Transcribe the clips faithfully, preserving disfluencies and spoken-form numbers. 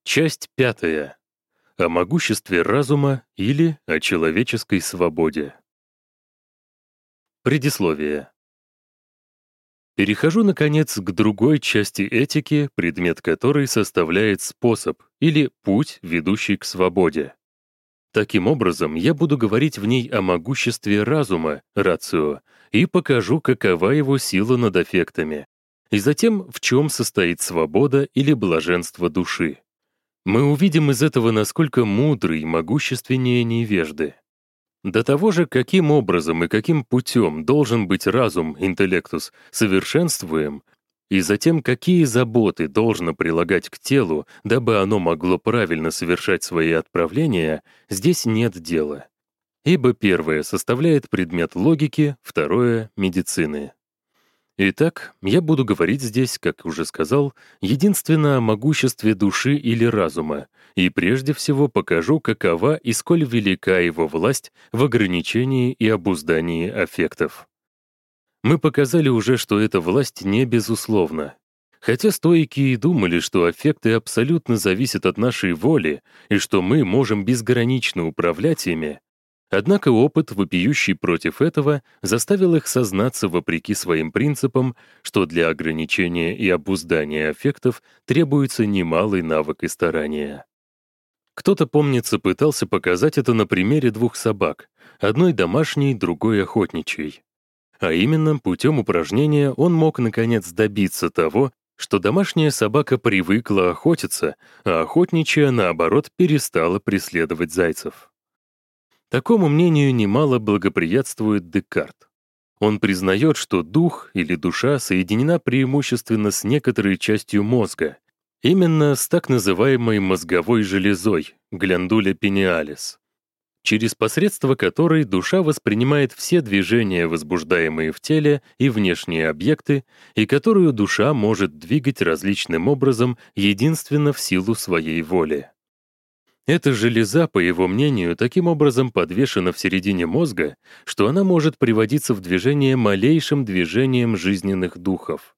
Часть пятая. О могуществе разума или о человеческой свободе. Предисловие. Перехожу, наконец, к другой части этики, предмет которой составляет способ или путь, ведущий к свободе. Таким образом, я буду говорить в ней о могуществе разума, рацио, и покажу, какова его сила над аффектами, и затем, в чем состоит свобода или блаженство души. Мы увидим из этого, насколько мудры и могущественнее невежды. До того же, каким образом и каким путем должен быть разум, интеллектус, совершенствуем, и затем, какие заботы должно прилагать к телу, дабы оно могло правильно совершать свои отправления, здесь нет дела. Ибо первое составляет предмет логики, второе — медицины. Итак, я буду говорить здесь, как уже сказал, единственно о могуществе души или разума, и прежде всего покажу, какова и сколь велика его власть в ограничении и обуздании аффектов. Мы показали уже, что эта власть не безусловна. Хотя стоики и думали, что аффекты абсолютно зависят от нашей воли и что мы можем безгранично управлять ими, однако опыт, вопиющий против этого, заставил их сознаться вопреки своим принципам, что для ограничения и обуздания аффектов требуется немалый навык и старание. Кто-то, помнится, пытался показать это на примере двух собак, одной домашней, другой охотничьей. А именно, путем упражнения он мог, наконец, добиться того, что домашняя собака привыкла охотиться, а охотничья, наоборот, перестала преследовать зайцев. Такому мнению немало благоприятствует Декарт. Он признает, что дух или душа соединена преимущественно с некоторой частью мозга, именно с так называемой мозговой железой, гландуля пениалис, через посредство которой душа воспринимает все движения, возбуждаемые в теле, и внешние объекты, и которую душа может двигать различным образом единственно в силу своей воли. Эта железа, по его мнению, таким образом подвешена в середине мозга, что она может приводиться в движение малейшим движением жизненных духов.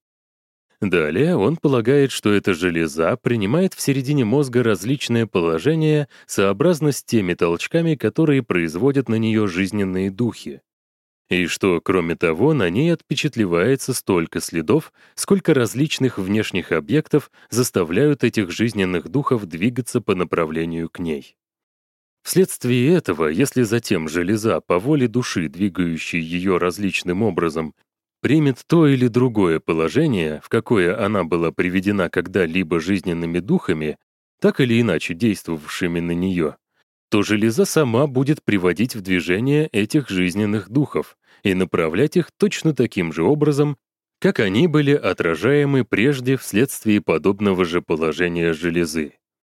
Далее он полагает, что эта железа принимает в середине мозга различные положения сообразно с теми толчками, которые производят на нее жизненные духи. И что, кроме того, на ней отпечатлевается столько следов, сколько различных внешних объектов заставляют этих жизненных духов двигаться по направлению к ней. Вследствие этого, если затем железа по воле души, двигающей ее различным образом, примет то или другое положение, в какое она была приведена когда-либо жизненными духами, так или иначе действовавшими на нее, то железа сама будет приводить в движение этих жизненных духов и направлять их точно таким же образом, как они были отражаемы прежде вследствие подобного же положения железы.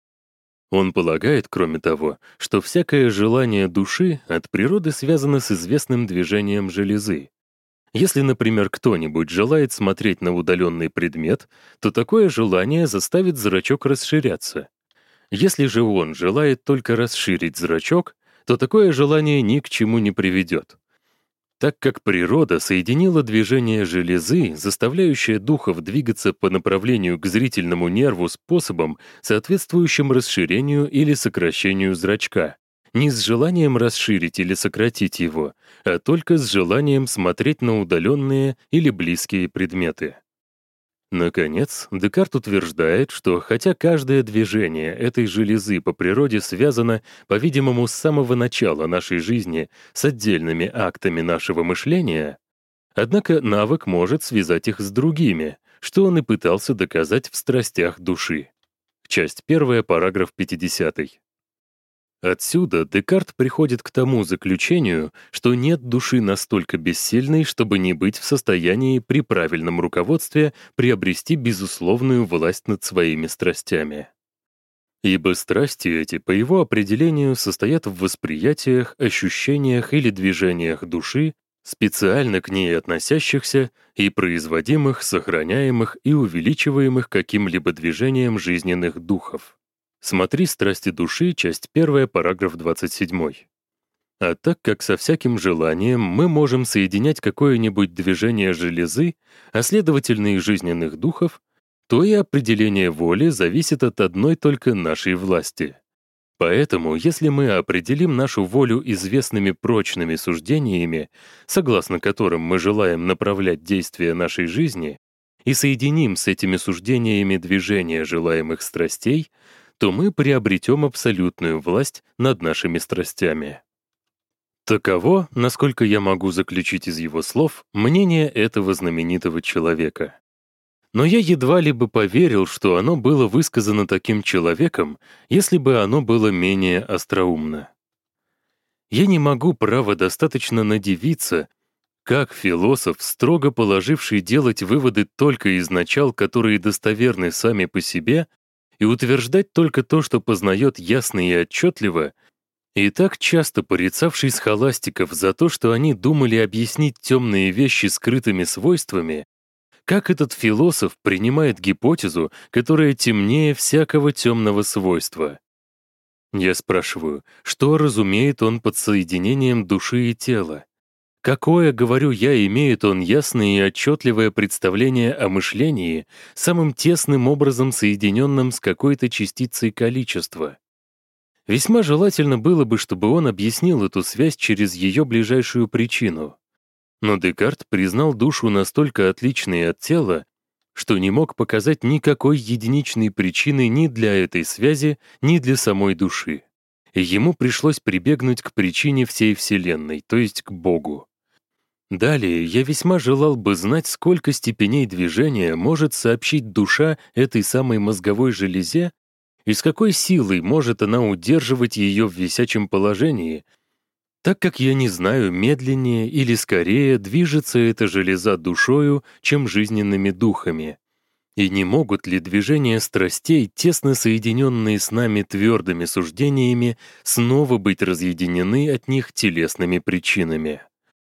Он полагает, кроме того, что всякое желание души от природы связано с известным движением железы. Если, например, кто-нибудь желает смотреть на удаленный предмет, то такое желание заставит зрачок расширяться. Если же он желает только расширить зрачок, то такое желание ни к чему не приведет. Так как природа соединила движение железы, заставляющее духов двигаться по направлению к зрительному нерву способом, соответствующим расширению или сокращению зрачка, не с желанием расширить или сократить его, а только с желанием смотреть на удаленные или близкие предметы. Наконец, Декарт утверждает, что хотя каждое движение этой железы по природе связано, по-видимому, с самого начала нашей жизни с отдельными актами нашего мышления, однако навык может связать их с другими, что он и пытался доказать в «Страстях души». Часть первая, параграф пятидесятый. Отсюда Декарт приходит к тому заключению, что нет души настолько бессильной, чтобы не быть в состоянии при правильном руководстве приобрести безусловную власть над своими страстями. Ибо страсти эти, по его определению, состоят в восприятиях, ощущениях или движениях души, специально к ней относящихся и производимых, сохраняемых и увеличиваемых каким-либо движением жизненных духов. Смотри «Страсти души», часть первая, параграф двадцать седьмой. А так как со всяким желанием мы можем соединять какое-нибудь движение железы, а следовательно и жизненных духов, то и определение воли зависит от одной только нашей власти. Поэтому, если мы определим нашу волю известными прочными суждениями, согласно которым мы желаем направлять действия нашей жизни, и соединим с этими суждениями движение желаемых страстей, то мы приобретем абсолютную власть над нашими страстями. Таково, насколько я могу заключить из его слов, мнение этого знаменитого человека. Но я едва ли бы поверил, что оно было высказано таким человеком, если бы оно было менее остроумно. Я не могу, право, достаточно надивиться, как философ, строго положивший делать выводы только из начал, которые достоверны сами по себе, и утверждать только то, что познает ясно и отчетливо, и так часто порицавший схоластиков за то, что они думали объяснить темные вещи скрытыми свойствами, как этот философ принимает гипотезу, которая темнее всякого темного свойства? Я спрашиваю, что разумеет он под соединением души и тела? Какое, говорю я, имеет он ясное и отчетливое представление о мышлении, самым тесным образом соединенным с какой-то частицей количества? Весьма желательно было бы, чтобы он объяснил эту связь через ее ближайшую причину. Но Декарт признал душу настолько отличной от тела, что не мог показать никакой единичной причины ни для этой связи, ни для самой души. И ему пришлось прибегнуть к причине всей Вселенной, то есть к Богу. Далее я весьма желал бы знать, сколько степеней движения может сообщить душа этой самой мозговой железе, и с какой силой может она удерживать ее в висячем положении, так как я не знаю, медленнее или скорее движется эта железа душою, чем жизненными духами. И не могут ли движения страстей, тесно соединенные с нами твердыми суждениями, снова быть разъединены от них телесными причинами?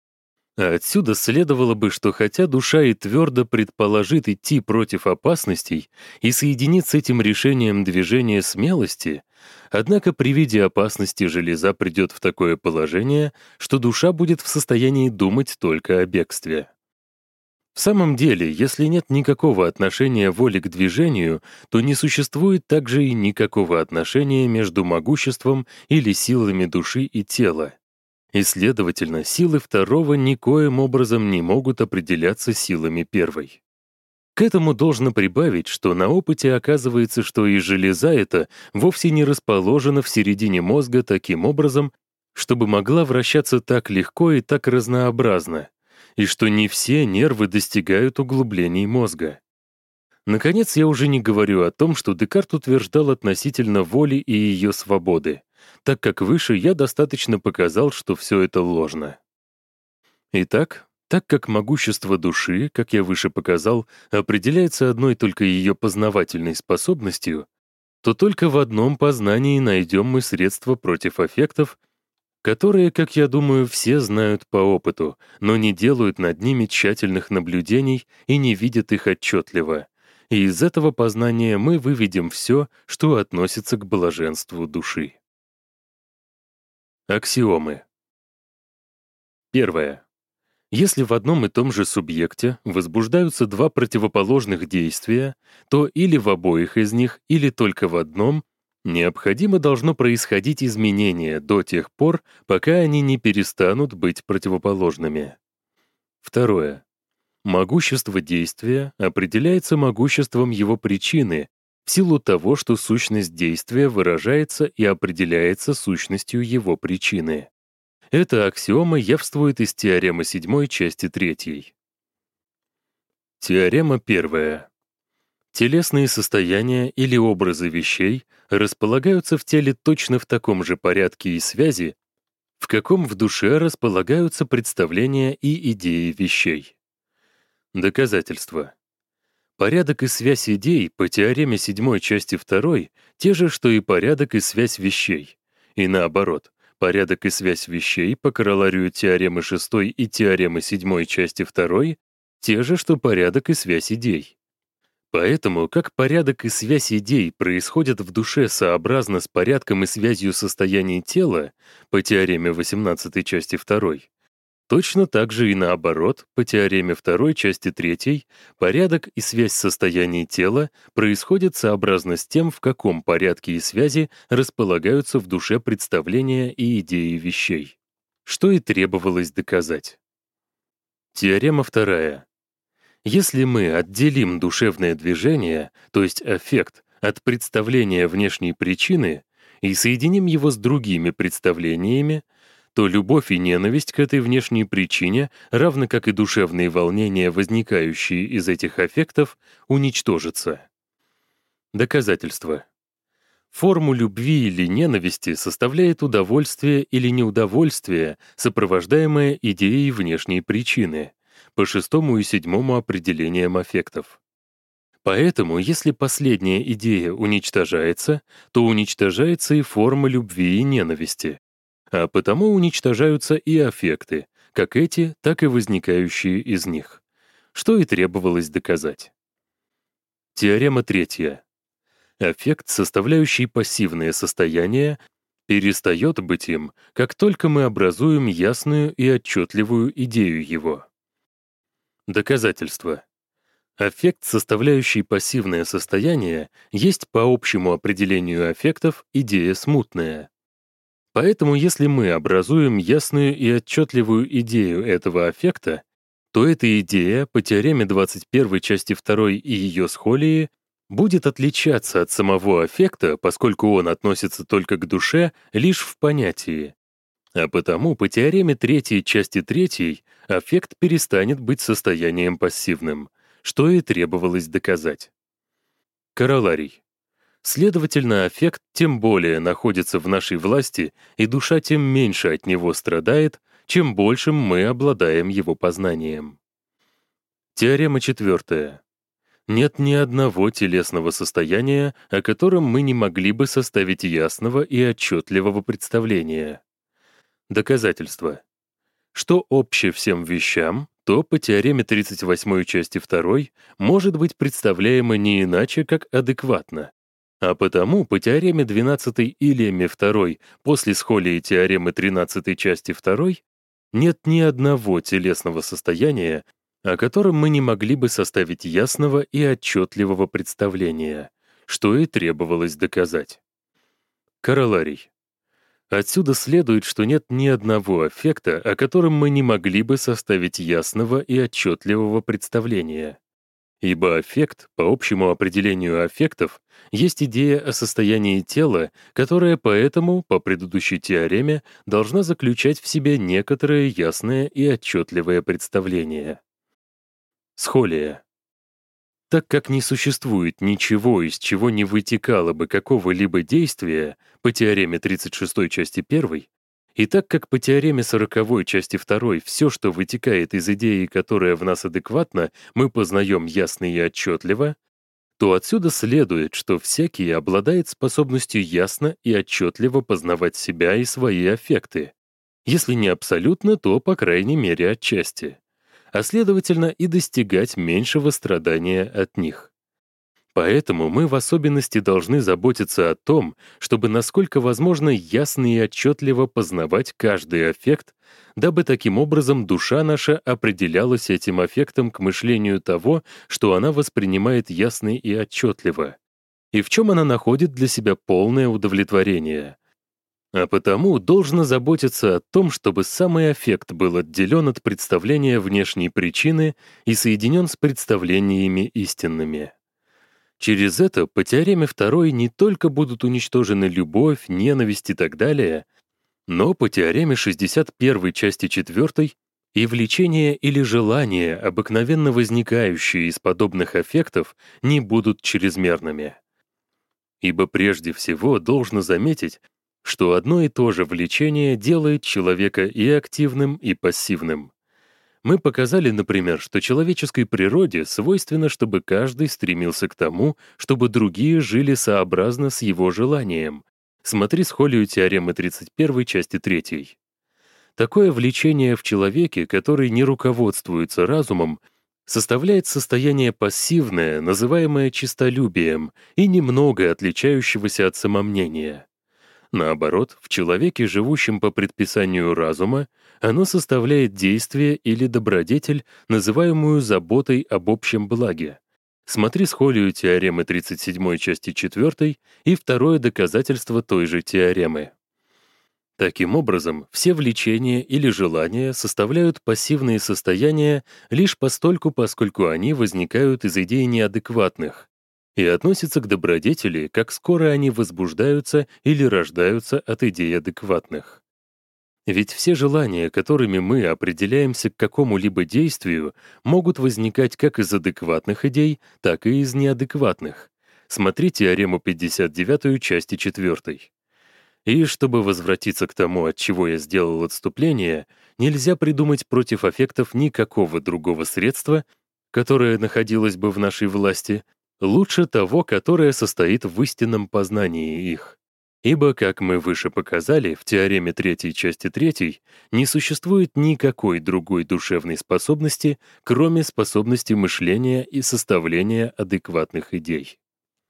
А отсюда следовало бы, что хотя душа и твердо предположит идти против опасностей и соединит с этим решением движения смелости, однако при виде опасности железа придет в такое положение, что душа будет в состоянии думать только о бегстве. В самом деле, если нет никакого отношения воли к движению, то не существует также и никакого отношения между могуществом или силами души и тела. И, следовательно, силы второго никоим образом не могут определяться силами первой. К этому должно прибавить, что на опыте оказывается, что и железа эта вовсе не расположена в середине мозга таким образом, чтобы могла вращаться так легко и так разнообразно, и что не все нервы достигают углублений мозга. Наконец, я уже не говорю о том, что Декарт утверждал относительно воли и ее свободы, так как выше я достаточно показал, что все это ложно. Итак, так как могущество души, как я выше показал, определяется одной только ее познавательной способностью, то только в одном познании найдем мы средства против аффектов, которые, как я думаю, все знают по опыту, но не делают над ними тщательных наблюдений и не видят их отчетливо. И из этого познания мы выведем все, что относится к блаженству души. Аксиомы. Первое. Если в одном и том же субъекте возбуждаются два противоположных действия, то или в обоих из них, или только в одном, необходимо должно происходить изменение до тех пор, пока они не перестанут быть противоположными. Второе. Могущество действия определяется могуществом его причины в силу того, что сущность действия выражается и определяется сущностью его причины. Эта аксиома явствует из теоремы седьмой части третьей. Теорема первая. Телесные состояния или образы вещей располагаются в теле точно в таком же порядке и связи, в каком в душе располагаются представления и идеи вещей. Доказательство. Порядок и связь идей по теореме седьмой части второй те же, что и порядок и связь вещей. И наоборот, порядок и связь вещей по короларию теоремы шестой и теоремы седьмой части второй те же, что порядок и связь идей. Поэтому, как порядок и связь идей происходят в душе сообразно с порядком и связью состояний тела по теореме восемнадцатой части второй, Точно так же и наоборот, по теореме второй части третьей, порядок и связь состояний тела происходят сообразно с тем, в каком порядке и связи располагаются в душе представления и идеи вещей. Что и требовалось доказать. Теорема вторая. Если мы отделим душевное движение, то есть аффект, от представления внешней причины и соединим его с другими представлениями, то любовь и ненависть к этой внешней причине, равно как и душевные волнения, возникающие из этих аффектов, уничтожатся. Доказательство. Форму любви или ненависти составляет удовольствие или неудовольствие, сопровождаемое идеей внешней причины, по шестому и седьмому определениям аффектов. Поэтому, если последняя идея уничтожается, то уничтожается и форма любви и ненависти, а потому уничтожаются и аффекты, как эти, так и возникающие из них, что и требовалось доказать. Теорема третья. Аффект, составляющий пассивное состояние, перестает быть им, как только мы образуем ясную и отчетливую идею его. Доказательство. Аффект, составляющий пассивное состояние, есть по общему определению аффектов идея смутная. Поэтому если мы образуем ясную и отчетливую идею этого аффекта, то эта идея по теореме двадцать первой части второй и ее схолии будет отличаться от самого аффекта, поскольку он относится только к душе лишь в понятии. А потому по теореме третьей части третьей аффект перестанет быть состоянием пассивным, что и требовалось доказать. Короларий. Следовательно, аффект тем более находится в нашей власти, и душа тем меньше от него страдает, чем большим мы обладаем его познанием. Теорема четвертая. Нет ни одного телесного состояния, о котором мы не могли бы составить ясного и отчетливого представления. Доказательство. Что общее всем вещам, то по теореме тридцать восьмой части второй может быть представляемо не иначе, как адекватно. А потому по теореме двенадцатой Илиеме второй после схолии теоремы тринадцатой части второй нет ни одного телесного состояния, о котором мы не могли бы составить ясного и отчетливого представления, что и требовалось доказать. Короларий. Отсюда следует, что нет ни одного аффекта, о котором мы не могли бы составить ясного и отчетливого представления. Ибо аффект, по общему определению аффектов, есть идея о состоянии тела, которая поэтому, по предыдущей теореме, должна заключать в себе некоторое ясное и отчетливое представление. Схолия. Так как не существует ничего, из чего не вытекало бы какого-либо действия по теореме тридцать шестой части первой, и так как по теореме сороковой части второй все, что вытекает из идеи, которая в нас адекватна, мы познаем ясно и отчетливо, то отсюда следует, что всякий обладает способностью ясно и отчетливо познавать себя и свои аффекты. Если не абсолютно, то, по крайней мере, отчасти. А следовательно, и достигать меньшего страдания от них. Поэтому мы в особенности должны заботиться о том, чтобы насколько возможно ясно и отчетливо познавать каждый аффект, дабы таким образом душа наша определялась этим аффектом к мышлению того, что она воспринимает ясно и отчетливо, и в чем она находит для себя полное удовлетворение. А потому должно заботиться о том, чтобы самый аффект был отделен от представления внешней причины и соединен с представлениями истинными. Через это по теореме второй не только будут уничтожены любовь, ненависть и так далее, но по теореме шестьдесят первой части четвёртой и влечение или желание, обыкновенно возникающие из подобных аффектов, не будут чрезмерными. Ибо прежде всего должно заметить, что одно и то же влечение делает человека и активным, и пассивным. Мы показали, например, что человеческой природе свойственно, чтобы каждый стремился к тому, чтобы другие жили сообразно с его желанием. Смотри схолию теоремы тридцать первой части третьей. Такое влечение в человеке, который не руководствуется разумом, составляет состояние пассивное, называемое честолюбием, и немного отличающегося от самомнения. Наоборот, в человеке, живущем по предписанию разума, оно составляет действие или добродетель, называемую заботой об общем благе. Смотри схолию теоремы тридцать седьмой части четвёртой и второе доказательство той же теоремы. Таким образом, все влечения или желания составляют пассивные состояния лишь постольку, поскольку они возникают из идей неадекватных и относятся к добродетели, как скоро они возбуждаются или рождаются от идей адекватных. Ведь все желания, которыми мы определяемся к какому-либо действию, могут возникать как из адекватных идей, так и из неадекватных. Смотри теорему пятьдесят девятую части четвёртой. И чтобы возвратиться к тому, от чего я сделал отступление, нельзя придумать против аффектов никакого другого средства, которое находилось бы в нашей власти, лучше того, которое состоит в истинном познании их. Ибо, как мы выше показали, в теореме третьей части третьей не существует никакой другой душевной способности, кроме способности мышления и составления адекватных идей.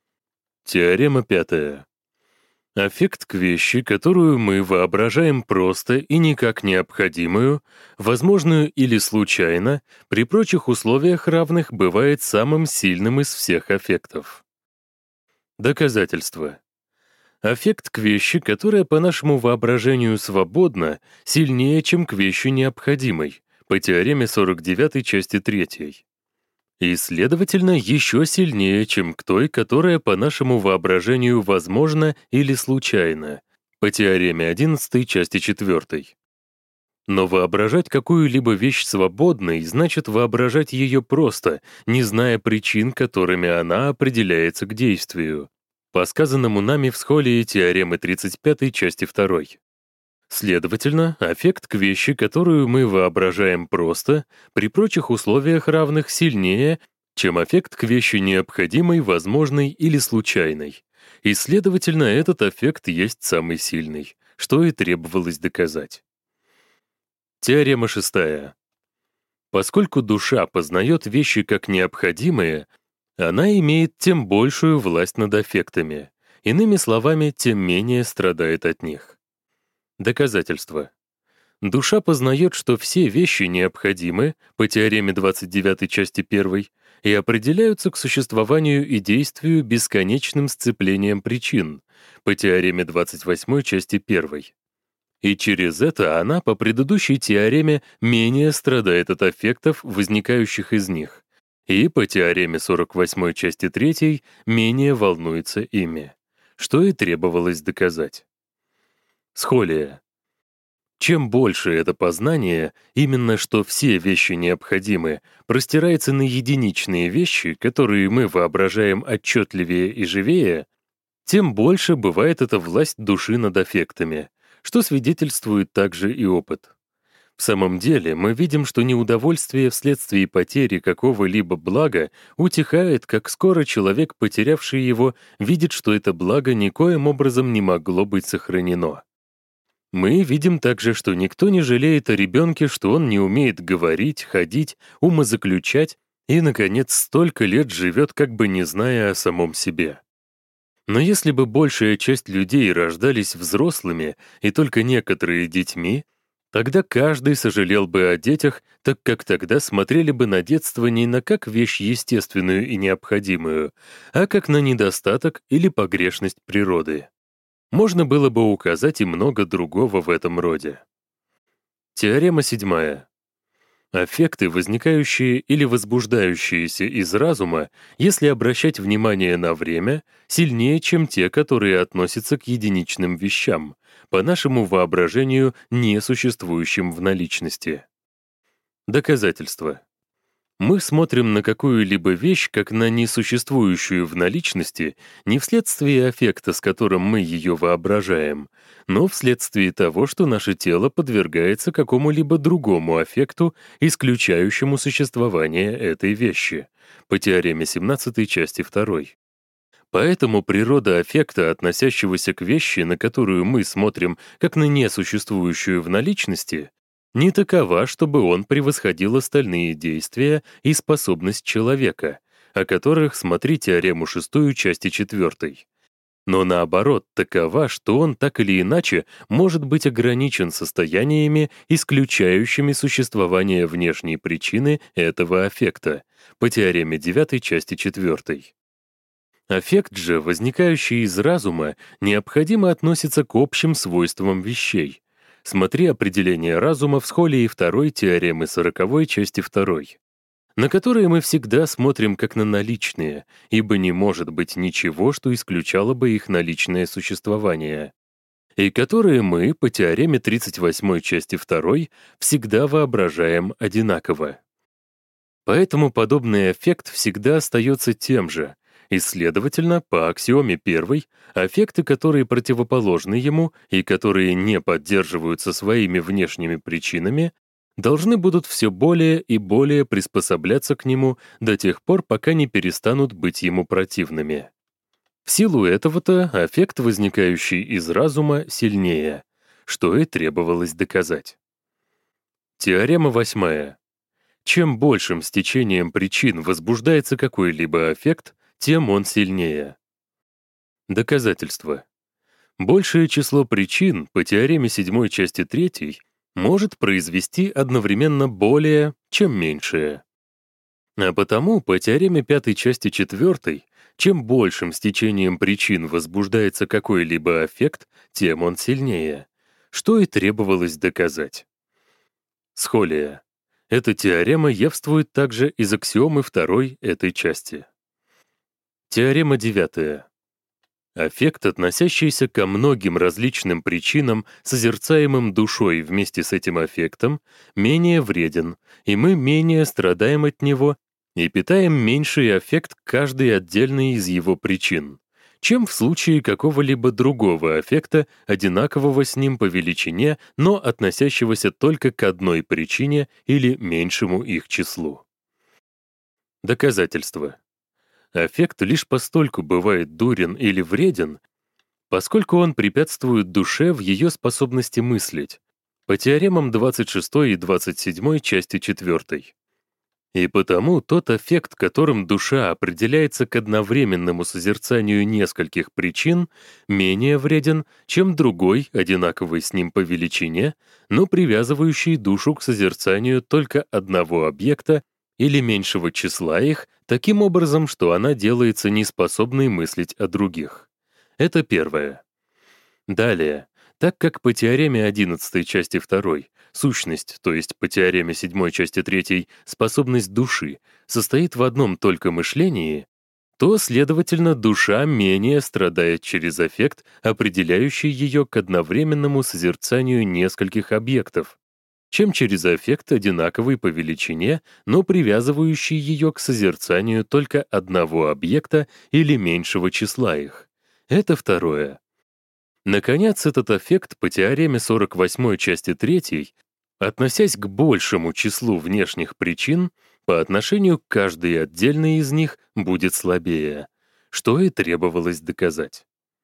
Теорема пятая. Аффект к вещи, которую мы воображаем просто и никак необходимую, возможную или случайно, при прочих условиях равных бывает самым сильным из всех аффектов. Доказательство. Аффект к вещи, которая по нашему воображению свободна, сильнее, чем к вещи необходимой, по теореме сорок девятой части третьей. И, следовательно, еще сильнее, чем к той, которая по нашему воображению возможна или случайна, по теореме одиннадцатой части четвёртой. Но воображать какую-либо вещь свободной значит воображать ее просто, не зная причин, которыми она определяется к действию, по сказанному нами в схолии теоремы тридцать пятой части второй. Следовательно, аффект к вещи, которую мы воображаем просто, при прочих условиях равных сильнее, чем аффект к вещи необходимой, возможной или случайной. И, следовательно, этот аффект есть самый сильный, что и требовалось доказать. Теорема шестая. Поскольку душа познает вещи как необходимые, она имеет тем большую власть над аффектами, иными словами, тем менее страдает от них. Доказательство. Душа познает, что все вещи необходимы, по теореме двадцать девятой части первой, и определяются к существованию и действию бесконечным сцеплением причин, по теореме двадцать восьмой части первой. И через это она по предыдущей теореме менее страдает от аффектов, возникающих из них, и по теореме сорок восьмой части третьей менее волнуется ими, что и требовалось доказать. Схолия. Чем больше это познание, именно что все вещи необходимы, простирается на единичные вещи, которые мы воображаем отчетливее и живее, тем больше бывает эта власть души над аффектами, что свидетельствует также и опыт. В самом деле, мы видим, что неудовольствие вследствие потери какого-либо блага утихает, как скоро человек, потерявший его, видит, что это благо никоим образом не могло быть сохранено. Мы видим также, что никто не жалеет о ребенке, что он не умеет говорить, ходить, умозаключать и, наконец, столько лет живет, как бы не зная о самом себе. Но если бы большая часть людей рождались взрослыми и только некоторые детьми, тогда каждый сожалел бы о детях, так как тогда смотрели бы на детство не на как вещь естественную и необходимую, а как на недостаток или погрешность природы. Можно было бы указать и много другого в этом роде. Теорема седьмая. Аффекты, возникающие или возбуждающиеся из разума, если обращать внимание на время, сильнее, чем те, которые относятся к единичным вещам, по нашему воображению, не существующим в наличности. Доказательство. Мы смотрим на какую-либо вещь как на несуществующую в наличности не вследствие аффекта, с которым мы ее воображаем, но вследствие того, что наше тело подвергается какому-либо другому аффекту, исключающему существование этой вещи, по теореме семнадцатой части второй. Поэтому природа аффекта, относящегося к вещи, на которую мы смотрим как на несуществующую в наличности, не такова, чтобы он превосходил остальные действия и способность человека, о которых смотри теорему шестую части четвёртой. но наоборот такова, что он так или иначе может быть ограничен состояниями, исключающими существование внешней причины этого аффекта, по теореме девятой части четвёртой. Аффект же, возникающий из разума, необходимо относится к общим свойствам вещей. Смотри определение разума в Схолии второй теоремы сороковой части второй, на которые мы всегда смотрим как на наличные, ибо не может быть ничего, что исключало бы их наличное существование, и которые мы, по теореме тридцать восьмой части второй, всегда воображаем одинаково. Поэтому подобный аффект всегда остается тем же, и, следовательно, по аксиоме первой, аффекты, которые противоположны ему и которые не поддерживаются своими внешними причинами, должны будут все более и более приспосабляться к нему до тех пор, пока не перестанут быть ему противными. В силу этого-то аффект, возникающий из разума, сильнее, что и требовалось доказать. Теорема восьмая. Чем большим стечением причин возбуждается какой-либо аффект, тем он сильнее. Доказательство. Большее число причин по теореме седьмой части третьей может произвести одновременно более, чем меньшее. А потому по теореме пятой части четвёртой, чем большим стечением причин возбуждается какой-либо аффект, тем он сильнее, что и требовалось доказать. Схолия. Эта теорема явствует также из аксиомы второй этой части. Теорема девятая. Аффект, относящийся ко многим различным причинам, созерцаемым душой вместе с этим аффектом, менее вреден, и мы менее страдаем от него и питаем меньший аффект к каждой отдельной из его причин, чем в случае какого-либо другого аффекта, одинакового с ним по величине, но относящегося только к одной причине или меньшему их числу. Доказательство. Аффект лишь постольку бывает дурен или вреден, поскольку он препятствует душе в ее способности мыслить, по теоремам двадцать шестой и двадцать седьмой части четвёртой. И потому тот аффект, которым душа определяется к одновременному созерцанию нескольких причин, менее вреден, чем другой, одинаковый с ним по величине, но привязывающий душу к созерцанию только одного объекта или меньшего числа их, таким образом, что она делается неспособной мыслить о других. Это первое. Далее, так как по теореме одиннадцатой части второй сущность, то есть по теореме седьмой части третьей способность души, состоит в одном только мышлении, то, следовательно, душа менее страдает через аффект, определяющий ее к одновременному созерцанию нескольких объектов, чем через аффект, одинаковый по величине, но привязывающий ее к созерцанию только одного объекта или меньшего числа их. Это второе. Наконец, этот аффект по теореме сорок восьмой части третьей, относясь к большему числу внешних причин, по отношению к каждой отдельной из них будет слабее, что и требовалось доказать.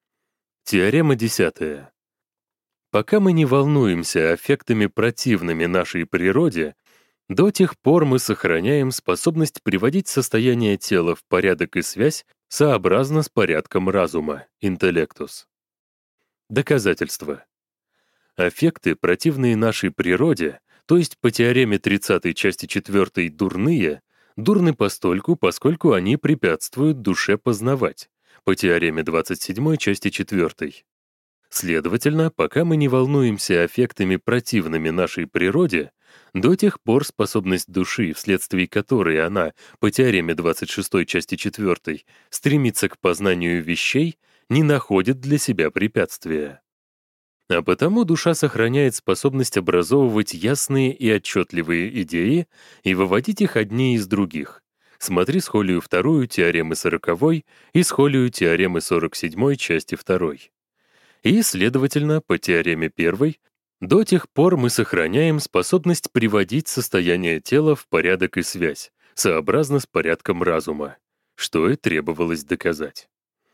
Теорема десятая. Пока мы не волнуемся аффектами противными нашей природе, до тех пор мы сохраняем способность приводить состояние тела в порядок и связь сообразно с порядком разума, интеллектус. Доказательство. Аффекты, противные нашей природе, то есть по теореме тридцатой части четвёртой дурные, дурны постольку, поскольку они препятствуют душе познавать, по теореме двадцать седьмой части четвёртой. Следовательно, пока мы не волнуемся аффектами, противными нашей природе, до тех пор способность души, вследствие которой она, по теореме двадцать шестой части четвёртой, стремится к познанию вещей, не находит для себя препятствия. А потому душа сохраняет способность образовывать ясные и отчетливые идеи и выводить их одни из других. Смотри Схолию вторую теоремы сороковой и Схолию теоремы сорок седьмой части второй. И, следовательно, по теореме первой, до тех пор мы сохраняем способность приводить состояние тела в порядок и связь, сообразно с порядком разума, что и требовалось доказать.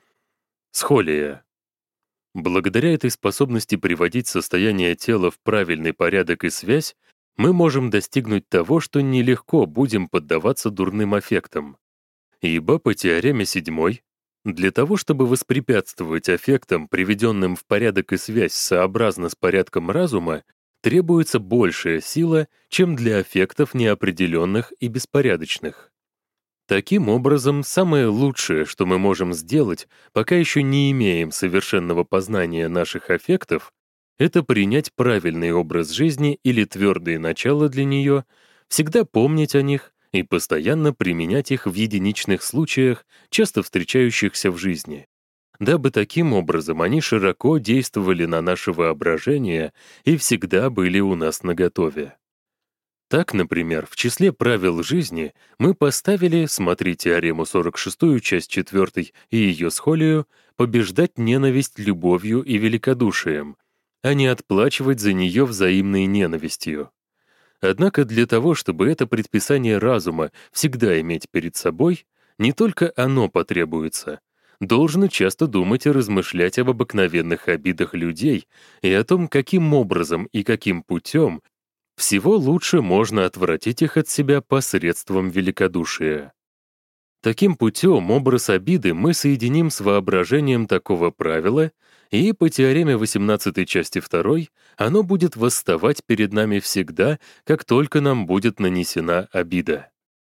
Схолия. Благодаря этой способности приводить состояние тела в правильный порядок и связь, мы можем достигнуть того, что нелегко будем поддаваться дурным аффектам. Ибо по теореме седьмой Для того, чтобы воспрепятствовать аффектам, приведенным в порядок и связь сообразно с порядком разума, требуется большая сила, чем для аффектов неопределенных и беспорядочных. Таким образом, самое лучшее, что мы можем сделать, пока еще не имеем совершенного познания наших аффектов, это принять правильный образ жизни или твердые начала для нее, всегда помнить о них и постоянно применять их в единичных случаях, часто встречающихся в жизни, дабы таким образом они широко действовали на наше воображение и всегда были у нас наготове. Так, например, в числе правил жизни мы поставили, смотри теорему сорок шестую, часть четвёртую и ее схолию, побеждать ненависть любовью и великодушием, а не отплачивать за нее взаимной ненавистью. Однако для того, чтобы это предписание разума всегда иметь перед собой, не только оно потребуется. Должно часто думать и размышлять об обыкновенных обидах людей и о том, каким образом и каким путем всего лучше можно отвратить их от себя посредством великодушия. Таким путем образ обиды мы соединим с воображением такого правила, и по теореме восемнадцатой части второй оно будет восставать перед нами всегда, как только нам будет нанесена обида.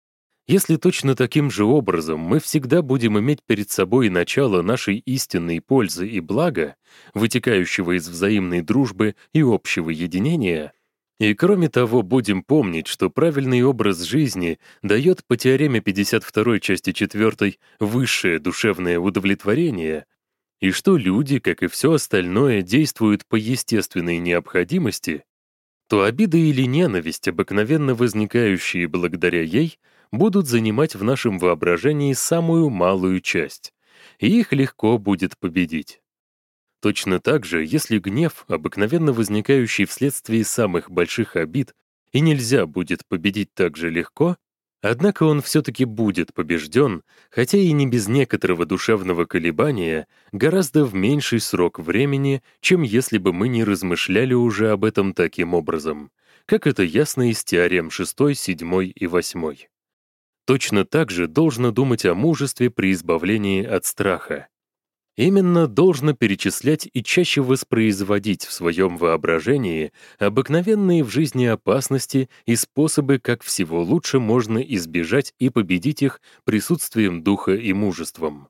Если точно таким же образом мы всегда будем иметь перед собой начало нашей истинной пользы и блага, вытекающего из взаимной дружбы и общего единения, и кроме того, будем помнить, что правильный образ жизни дает по теореме пятьдесят второй части четвёртой высшее душевное удовлетворение, и что люди, как и все остальное, действуют по естественной необходимости, то обида или ненависть, обыкновенно возникающие благодаря ей, будут занимать в нашем воображении самую малую часть, и их легко будет победить. Точно так же, если гнев, обыкновенно возникающий вследствие самых больших обид, и нельзя будет победить так же легко, однако он все-таки будет побежден, хотя и не без некоторого душевного колебания, гораздо в меньший срок времени, чем если бы мы не размышляли уже об этом таким образом, как это ясно из теорем шестой, седьмой и восьмой. Точно так же должно думать о мужестве при избавлении от страха. Именно должно перечислять и чаще воспроизводить в своем воображении обыкновенные в жизни опасности и способы, как всего лучше можно избежать и победить их присутствием духа и мужеством.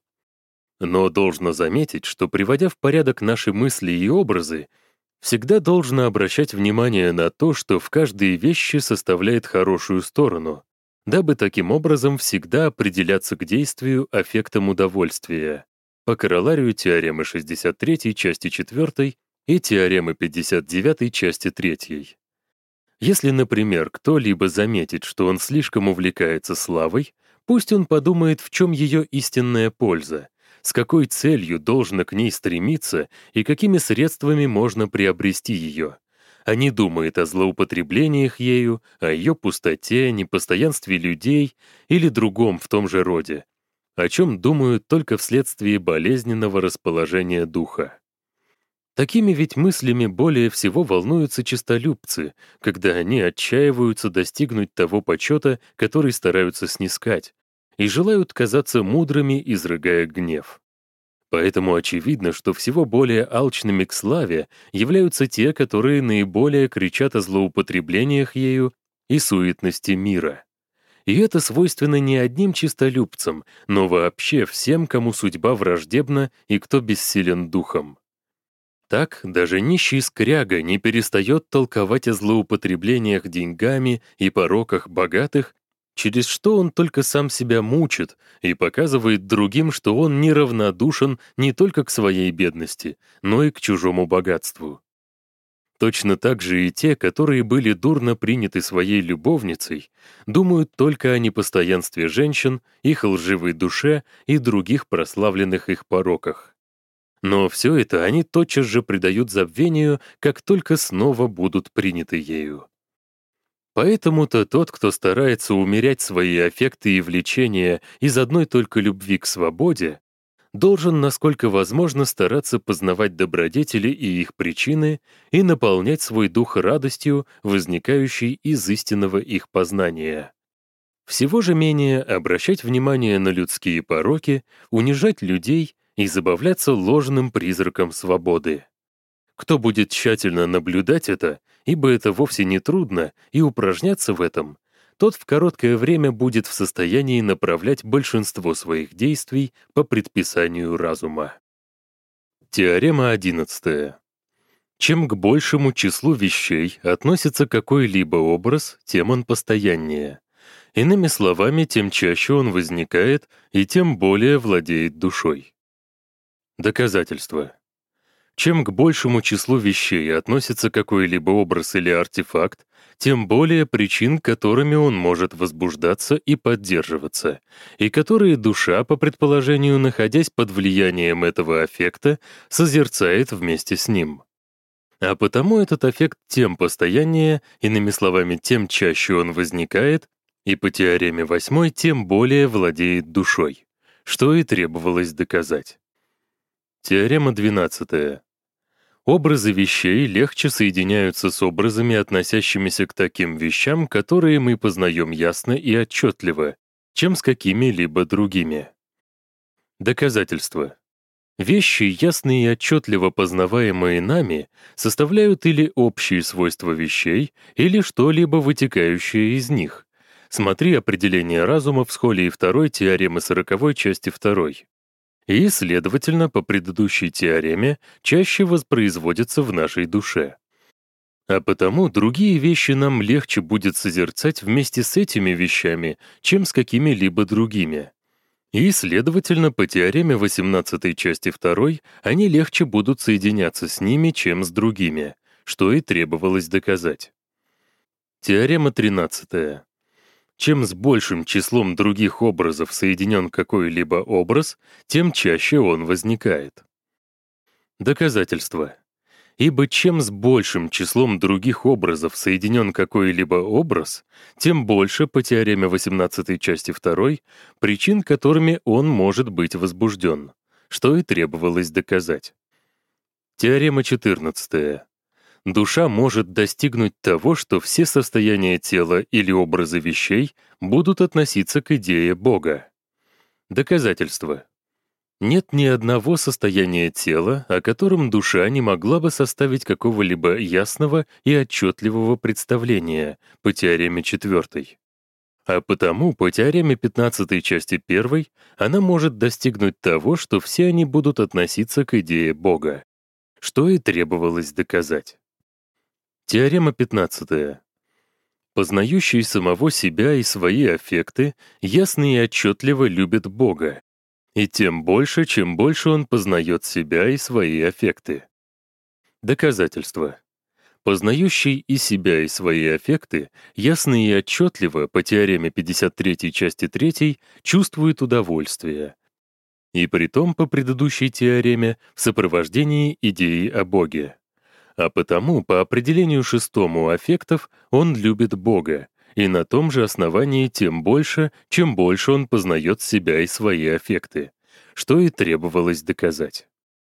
Но должно заметить, что, приводя в порядок наши мысли и образы, всегда должно обращать внимание на то, что в каждой вещи составляет хорошую сторону, дабы таким образом всегда определяться к действию аффектом удовольствия, по короларию теоремы шестьдесят третьей части четвёртой и теоремы пятьдесят девятой части третьей. Если, например, кто-либо заметит, что он слишком увлекается славой, пусть он подумает, в чем ее истинная польза, с какой целью должно к ней стремиться и какими средствами можно приобрести ее, а не думает о злоупотреблениях ею, о ее пустоте, непостоянстве людей или другом в том же роде, о чем думают только вследствие болезненного расположения духа. Такими ведь мыслями более всего волнуются честолюбцы, когда они отчаиваются достигнуть того почета, который стараются снискать, и желают казаться мудрыми, изрыгая гнев. Поэтому очевидно, что всего более алчными к славе являются те, которые наиболее кричат о злоупотреблениях ею и суетности мира. И это свойственно не одним честолюбцам, но вообще всем, кому судьба враждебна и кто бессилен духом. Так, даже нищий скряга не перестает толковать о злоупотреблениях деньгами и пороках богатых, через что он только сам себя мучит и показывает другим, что он неравнодушен не только к своей бедности, но и к чужому богатству. Точно так же и те, которые были дурно приняты своей любовницей, думают только о непостоянстве женщин, их лживой душе и других прославленных их пороках. Но все это они тотчас же предают забвению, как только снова будут приняты ею. Поэтому-то тот, кто старается умерять свои аффекты и влечения из одной только любви к свободе, должен, насколько возможно, стараться познавать добродетели и их причины и наполнять свой дух радостью, возникающей из истинного их познания. Всего же менее обращать внимание на людские пороки, унижать людей и забавляться ложным призраком свободы. Кто будет тщательно наблюдать это, ибо это вовсе не трудно, и упражняться в этом, тот в короткое время будет в состоянии направлять большинство своих действий по предписанию разума. Теорема одиннадцатая. Чем к большему числу вещей относится какой-либо образ, тем он постояннее. Иными словами, тем чаще он возникает и тем более владеет душой. Доказательство. Чем к большему числу вещей относится какой-либо образ или артефакт, тем более причин, которыми он может возбуждаться и поддерживаться, и которые душа, по предположению, находясь под влиянием этого аффекта, созерцает вместе с ним. А потому этот аффект тем постояннее, иными словами, тем чаще он возникает, и по теореме восьмой тем более владеет душой, что и требовалось доказать. Теорема двенадцатая. Образы вещей легче соединяются с образами, относящимися к таким вещам, которые мы познаем ясно и отчетливо, чем с какими-либо другими. Доказательство. Вещи, ясно и отчетливо познаваемые нами, составляют или общие свойства вещей, или что-либо вытекающее из них. Смотри определение разума в Схолии второй теоремы сороковой части второй. И, следовательно, по предыдущей теореме чаще воспроизводятся в нашей душе. А потому другие вещи нам легче будет созерцать вместе с этими вещами, чем с какими-либо другими. И, следовательно, по теореме восемнадцатой части второй они легче будут соединяться с ними, чем с другими, что и требовалось доказать. Теорема тринадцатая. Чем с большим числом других образов соединен какой-либо образ, тем чаще он возникает. Доказательство. Ибо чем с большим числом других образов соединен какой-либо образ, тем больше, по теореме восемнадцатой части второй, причин, которыми он может быть возбужден, что и требовалось доказать. Теорема четырнадцатая. Душа может достигнуть того, что все состояния тела или образы вещей будут относиться к идее Бога. Доказательство. Нет ни одного состояния тела, о котором душа не могла бы составить какого-либо ясного и отчетливого представления по теореме четвертой. А потому по теореме пятнадцатой части первой она может достигнуть того, что все они будут относиться к идее Бога, что и требовалось доказать. Теорема пятнадцатая. Познающий самого себя и свои аффекты ясно и отчетливо любит Бога, и тем больше, чем больше он познает себя и свои аффекты. Доказательство. Познающий и себя, и свои аффекты ясно и отчетливо по теореме пятьдесят третьей части третьей чувствует удовольствие, и притом по предыдущей теореме в сопровождении идеи о Боге. А потому, по определению шестому аффектов, он любит Бога, и на том же основании тем больше, чем больше он познает себя и свои аффекты, что и требовалось доказать.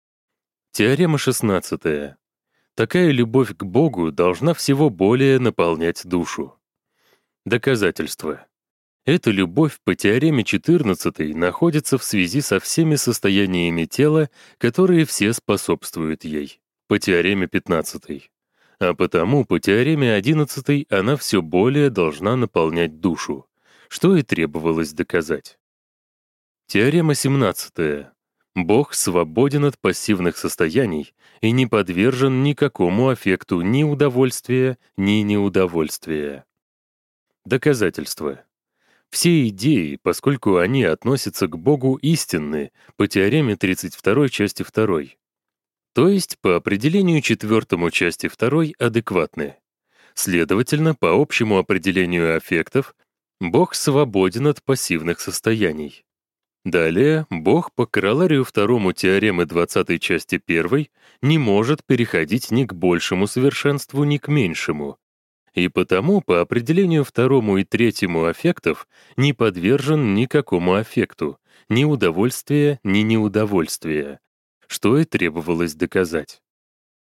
Теорема шестнадцатая. Такая любовь к Богу должна всего более наполнять душу. Доказательство. Эта любовь по теореме четырнадцатой находится в связи со всеми состояниями тела, которые все способствуют ей, по теореме пятнадцатой. А потому по теореме одиннадцатой она все более должна наполнять душу, что и требовалось доказать. Теорема семнадцатая. Бог свободен от пассивных состояний и не подвержен никакому аффекту ни удовольствия, ни неудовольствия. Доказательство. Все идеи, поскольку они относятся к Богу, истинны по теореме тридцать второй части второй. То есть, по определению четвертому части второй адекватны. Следовательно, по общему определению аффектов, Бог свободен от пассивных состояний. Далее, Бог по короларию второму теоремы двадцатой части первой не может переходить ни к большему совершенству, ни к меньшему, и потому, по определению второму и третьему аффектов, не подвержен никакому аффекту, ни удовольствия, ни неудовольствия, что и требовалось доказать.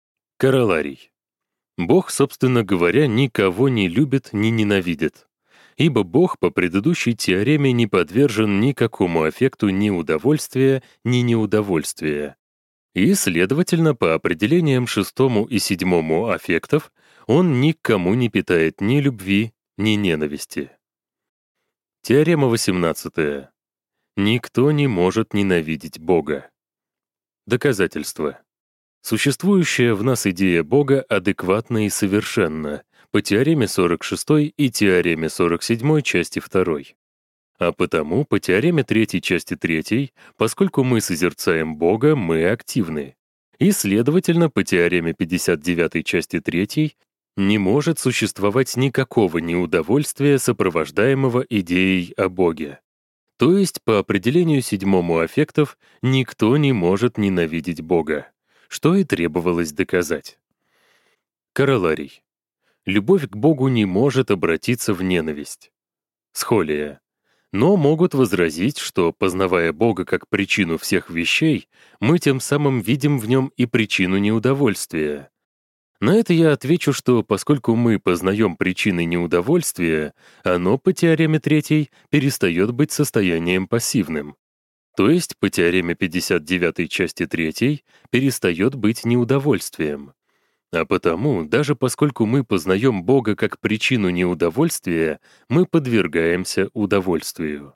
Короларий. Бог, собственно говоря, никого не любит, ни ненавидит. ибо Бог по предыдущей теореме не подвержен никакому аффекту ни удовольствия, ни неудовольствия. И, следовательно, по определениям шестому и седьмому аффектов, он никому не питает ни любви, ни ненависти. Теорема восемнадцатая. Никто не может ненавидеть Бога. Доказательство. Существующая в нас идея Бога адекватна и совершенна по теореме сорок шестой и теореме сорок седьмой части второй. А потому по теореме третьей части третьей, поскольку мы созерцаем Бога, мы активны. И, следовательно, по теореме пятьдесят девятой части третьей не может существовать никакого неудовольствия, сопровождаемого идеей о Боге. То есть, по определению седьмому аффектов, никто не может ненавидеть Бога, что и требовалось доказать. Короларий. Любовь к Богу не может обратиться в ненависть. Схолия. Но могут возразить, что, познавая Бога как причину всех вещей, мы тем самым видим в нем и причину неудовольствия. На это я отвечу, что поскольку мы познаем причины неудовольствия, оно по теореме третьей перестает быть состоянием пассивным. То есть по теореме пятьдесят девятой части третьей перестает быть неудовольствием. А потому, даже поскольку мы познаем Бога как причину неудовольствия, мы подвергаемся удовольствию.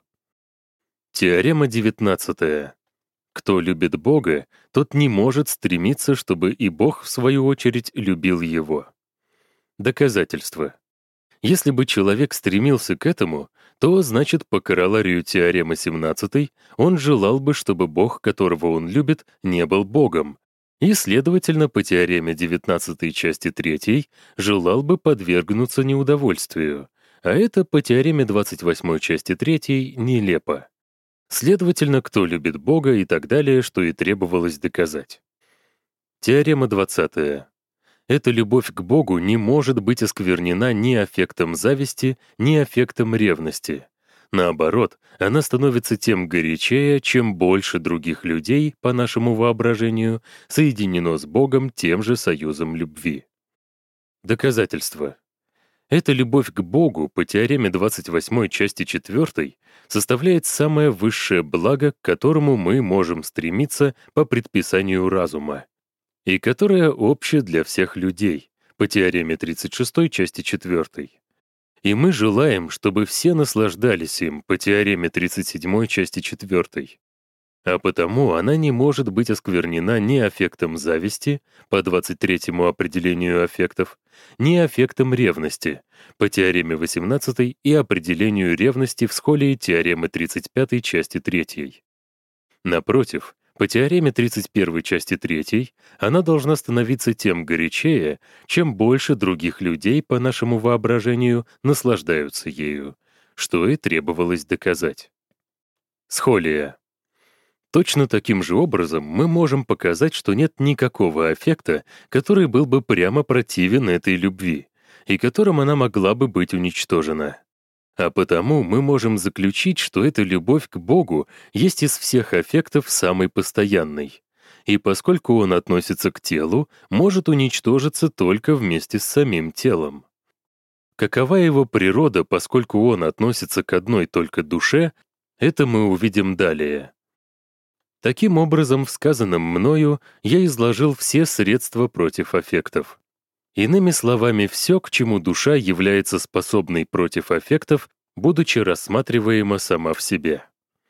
Теорема девятнадцатая. Кто любит Бога, тот не может стремиться, чтобы и Бог, в свою очередь, любил его. Доказательство. Если бы человек стремился к этому, то, значит, по короларию теоремы семнадцатой он желал бы, чтобы Бог, которого он любит, не был Богом, и, следовательно, по теореме девятнадцатой части третьей желал бы подвергнуться неудовольствию, а это по теореме двадцать восьмой части третьей нелепо. Следовательно, кто любит Бога и так далее, что и требовалось доказать. Теорема двадцатая. Эта любовь к Богу не может быть осквернена ни аффектом зависти, ни аффектом ревности. Наоборот, она становится тем горячее, чем больше других людей, по нашему воображению, соединено с Богом тем же союзом любви. Доказательство. Эта любовь к Богу по теореме двадцать восьмой части четвёртой составляет самое высшее благо, к которому мы можем стремиться по предписанию разума, и которое обще для всех людей по теореме тридцать шестой части четвёртой. И мы желаем, чтобы все наслаждались им по теореме тридцать седьмой части четвёртой. А потому она не может быть осквернена ни аффектом зависти, по двадцать третьему определению аффектов, ни аффектом ревности, по теореме восемнадцатой и определению ревности в схолии теоремы тридцать пятой части третьей. Напротив, по теореме тридцать первой части третьей она должна становиться тем горячее, чем больше других людей, по нашему воображению, наслаждаются ею, что и требовалось доказать. Схолия. Точно таким же образом мы можем показать, что нет никакого аффекта, который был бы прямо противен этой любви, и которым она могла бы быть уничтожена. А потому мы можем заключить, что эта любовь к Богу есть из всех аффектов самый постоянный, и поскольку он относится к телу, может уничтожиться только вместе с самим телом. Какова его природа, поскольку он относится к одной только душе, это мы увидим далее. Таким образом, в сказанном мною я изложил все средства против аффектов. Иными словами, все, к чему душа является способной против аффектов, будучи рассматриваема сама в себе.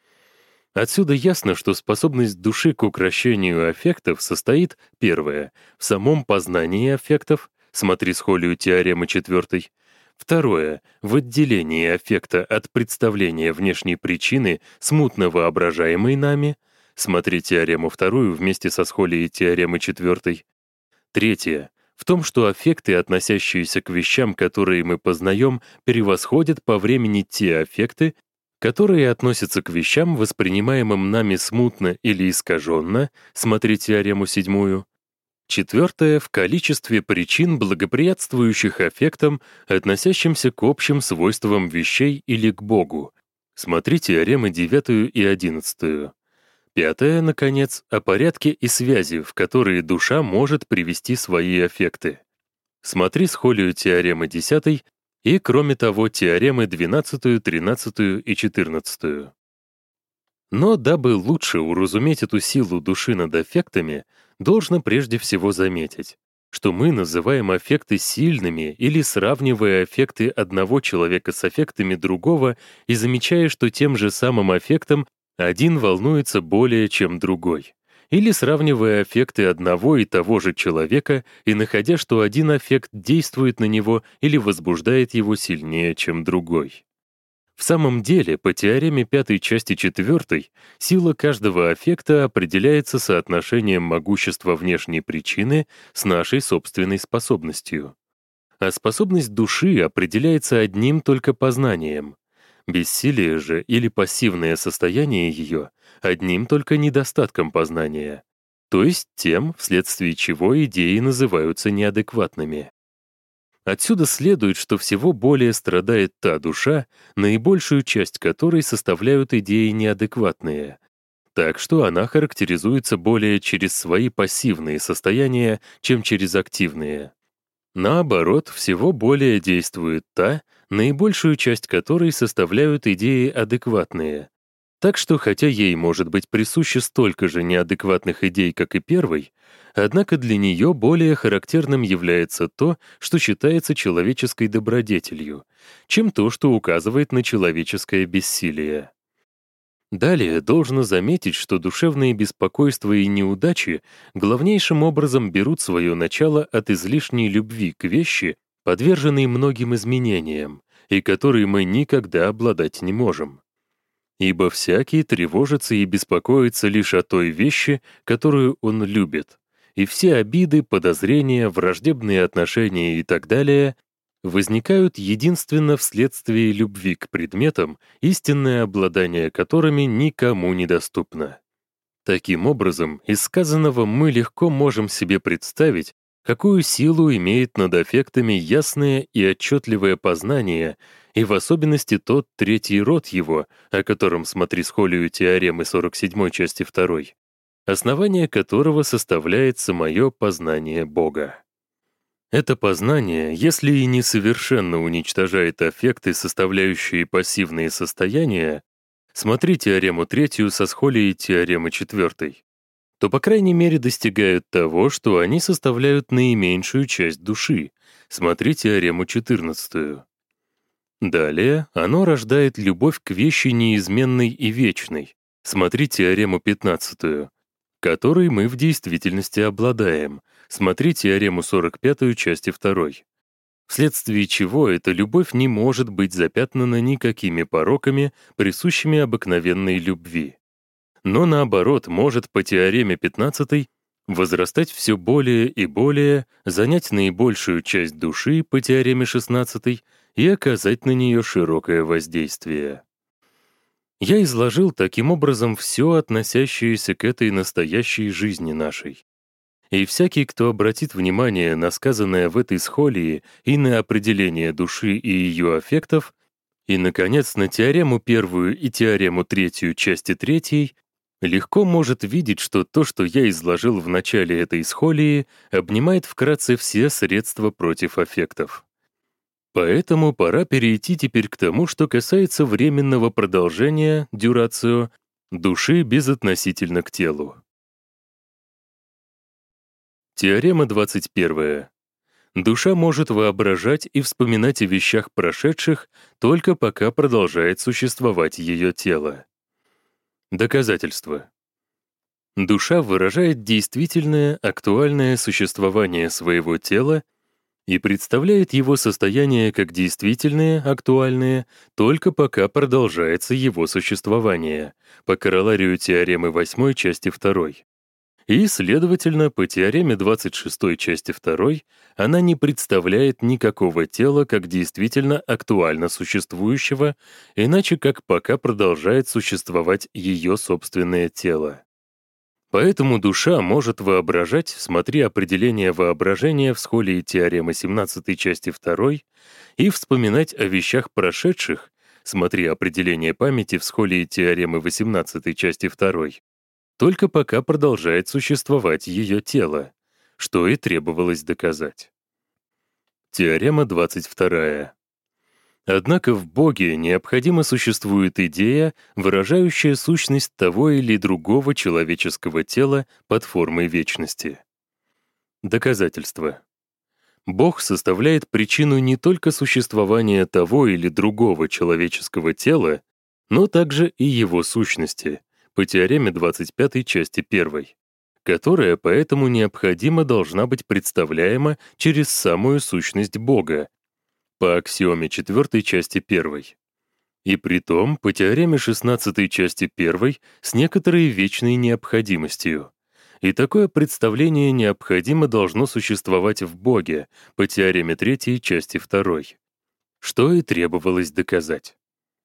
Отсюда ясно, что способность души к укрощению аффектов состоит, первое, в самом познании аффектов, смотри схолию теоремы четвёртой, второе, в отделении аффекта от представления внешней причины, смутно воображаемой нами, смотри теорему вторую вместе со схолией теоремы четвёртой, третье, в том, что аффекты, относящиеся к вещам, которые мы познаем, превосходят по времени те аффекты, которые относятся к вещам, воспринимаемым нами смутно или искаженно, смотри теорему седьмую. Четвертое, в количестве причин, благоприятствующих аффектам, относящимся к общим свойствам вещей или к Богу, смотри теоремы девятую и одиннадцатую. Пятое, наконец, о порядке и связи, в которые душа может привести свои аффекты. Смотри схолию теоремы десятой и, кроме того, теоремы двенадцатую, тринадцатую и четырнадцатую. Но дабы лучше уразуметь эту силу души над аффектами, должно прежде всего заметить, что мы называем аффекты сильными или сравнивая аффекты одного человека с аффектами другого и замечая, что тем же самым аффектом один волнуется более, чем другой. Или сравнивая аффекты одного и того же человека и находя, что один аффект действует на него или возбуждает его сильнее, чем другой. В самом деле, по теореме пятой части четвёртой, сила каждого аффекта определяется соотношением могущества внешней причины с нашей собственной способностью. А способность души определяется одним только познанием. Бессилие же или пассивное состояние ее одним только недостатком познания, то есть тем, вследствие чего идеи называются неадекватными. Отсюда следует, что всего более страдает та душа, наибольшую часть которой составляют идеи неадекватные, так что она характеризуется более через свои пассивные состояния, чем через активные. Наоборот, всего более действует та, наибольшую часть которой составляют идеи адекватные. Так что, хотя ей может быть присуще столько же неадекватных идей, как и первой, однако для нее более характерным является то, что считается человеческой добродетелью, чем то, что указывает на человеческое бессилие. Далее должно заметить, что душевные беспокойства и неудачи главнейшим образом берут свое начало от излишней любви к вещи, подверженной многим изменениям, и которой мы никогда обладать не можем. Ибо всякий тревожится и беспокоится лишь о той вещи, которую он любит, и все обиды, подозрения, враждебные отношения и так далее возникают единственно вследствие любви к предметам, истинное обладание которыми никому не доступно. Таким образом, из сказанного мы легко можем себе представить, какую силу имеет над аффектами ясное и отчетливое познание, и в особенности тот третий род его, о котором смотри схолию теоремы сорок седьмой части второй, основание которого составляет самое познание Бога. Это познание, если и не совершенно уничтожает аффекты, составляющие пассивные состояния, смотри теорему третью со схолией теоремы четвертой, то, по крайней мере, достигают того, что они составляют наименьшую часть души, смотри теорему четырнадцатую. Далее оно рождает любовь к вещи неизменной и вечной, смотри теорему пятнадцатую, которой мы в действительности обладаем, смотри теорему сорок пятую части второй. Вследствие чего эта любовь не может быть запятнана никакими пороками, присущими обыкновенной любви. Но наоборот может по теореме пятнадцатой возрастать все более и более, занять наибольшую часть души по теореме шестнадцатой и оказать на нее широкое воздействие. Я изложил таким образом все, относящееся к этой настоящей жизни нашей. И всякий, кто обратит внимание на сказанное в этой схолии и на определение души и ее аффектов, и, наконец, на теорему первую и теорему третью части третьей, легко может видеть, что то, что я изложил в начале этой схолии, обнимает вкратце все средства против аффектов. Поэтому пора перейти теперь к тому, что касается временного продолжения, дюрацио, души безотносительно к телу. Теорема двадцать первая. Душа может воображать и вспоминать о вещах прошедших только пока продолжает существовать ее тело. Доказательство. Душа выражает действительное, актуальное существование своего тела и представляет его состояние как действительное, актуальное, только пока продолжается его существование, по короларию теоремы восьмой части второй. И, следовательно, по теореме двадцать шестой части второй она не представляет никакого тела как действительно актуально существующего, иначе как пока продолжает существовать ее собственное тело. Поэтому душа может воображать, смотри определение воображения в схолии теоремы семнадцатой части второй, и вспоминать о вещах прошедших, смотри определение памяти в схолии теоремы восемнадцатой части второй, только пока продолжает существовать ее тело, что и требовалось доказать. Теорема двадцать вторая. Однако в Боге необходимо существует идея, выражающая сущность того или другого человеческого тела под формой вечности. Доказательство. Бог составляет причину не только существования того или другого человеческого тела, но также и его сущности, по теореме двадцать пятой части первой, которая поэтому необходимо должна быть представляема через самую сущность Бога, по аксиоме четвёртой части первой. И притом по теореме шестнадцатой части первой с некоторой вечной необходимостью. И такое представление необходимо должно существовать в Боге по теореме третьей части второй, что и требовалось доказать.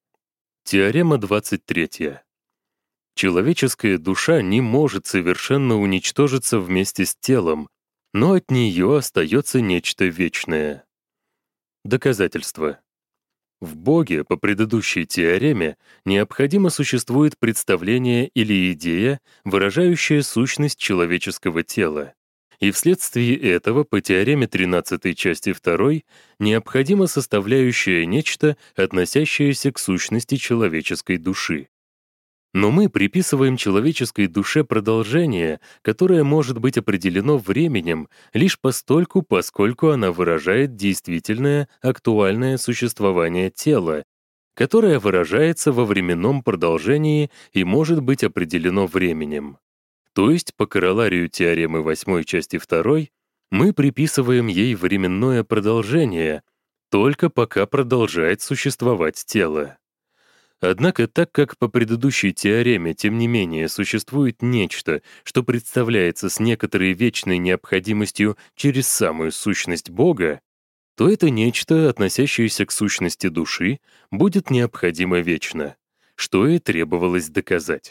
Теорема двадцать третья. Человеческая душа не может совершенно уничтожиться вместе с телом, но от нее остается нечто вечное. Доказательство. В Боге, по предыдущей теореме, необходимо существует представление или идея, выражающая сущность человеческого тела. И вследствие этого, по теореме тринадцатой части второй, необходимо составляющее нечто, относящееся к сущности человеческой души. Но мы приписываем человеческой душе продолжение, которое может быть определено временем лишь постольку, поскольку она выражает действительное, актуальное существование тела, которое выражается во временном продолжении и может быть определено временем. То есть, по короларию теоремы восьмой части второй, мы приписываем ей временное продолжение, только пока продолжает существовать тело. Однако, так как по предыдущей теореме, тем не менее, существует нечто, что представляется с некоторой вечной необходимостью через самую сущность Бога, то это нечто, относящееся к сущности души, будет необходимо вечно, что и требовалось доказать.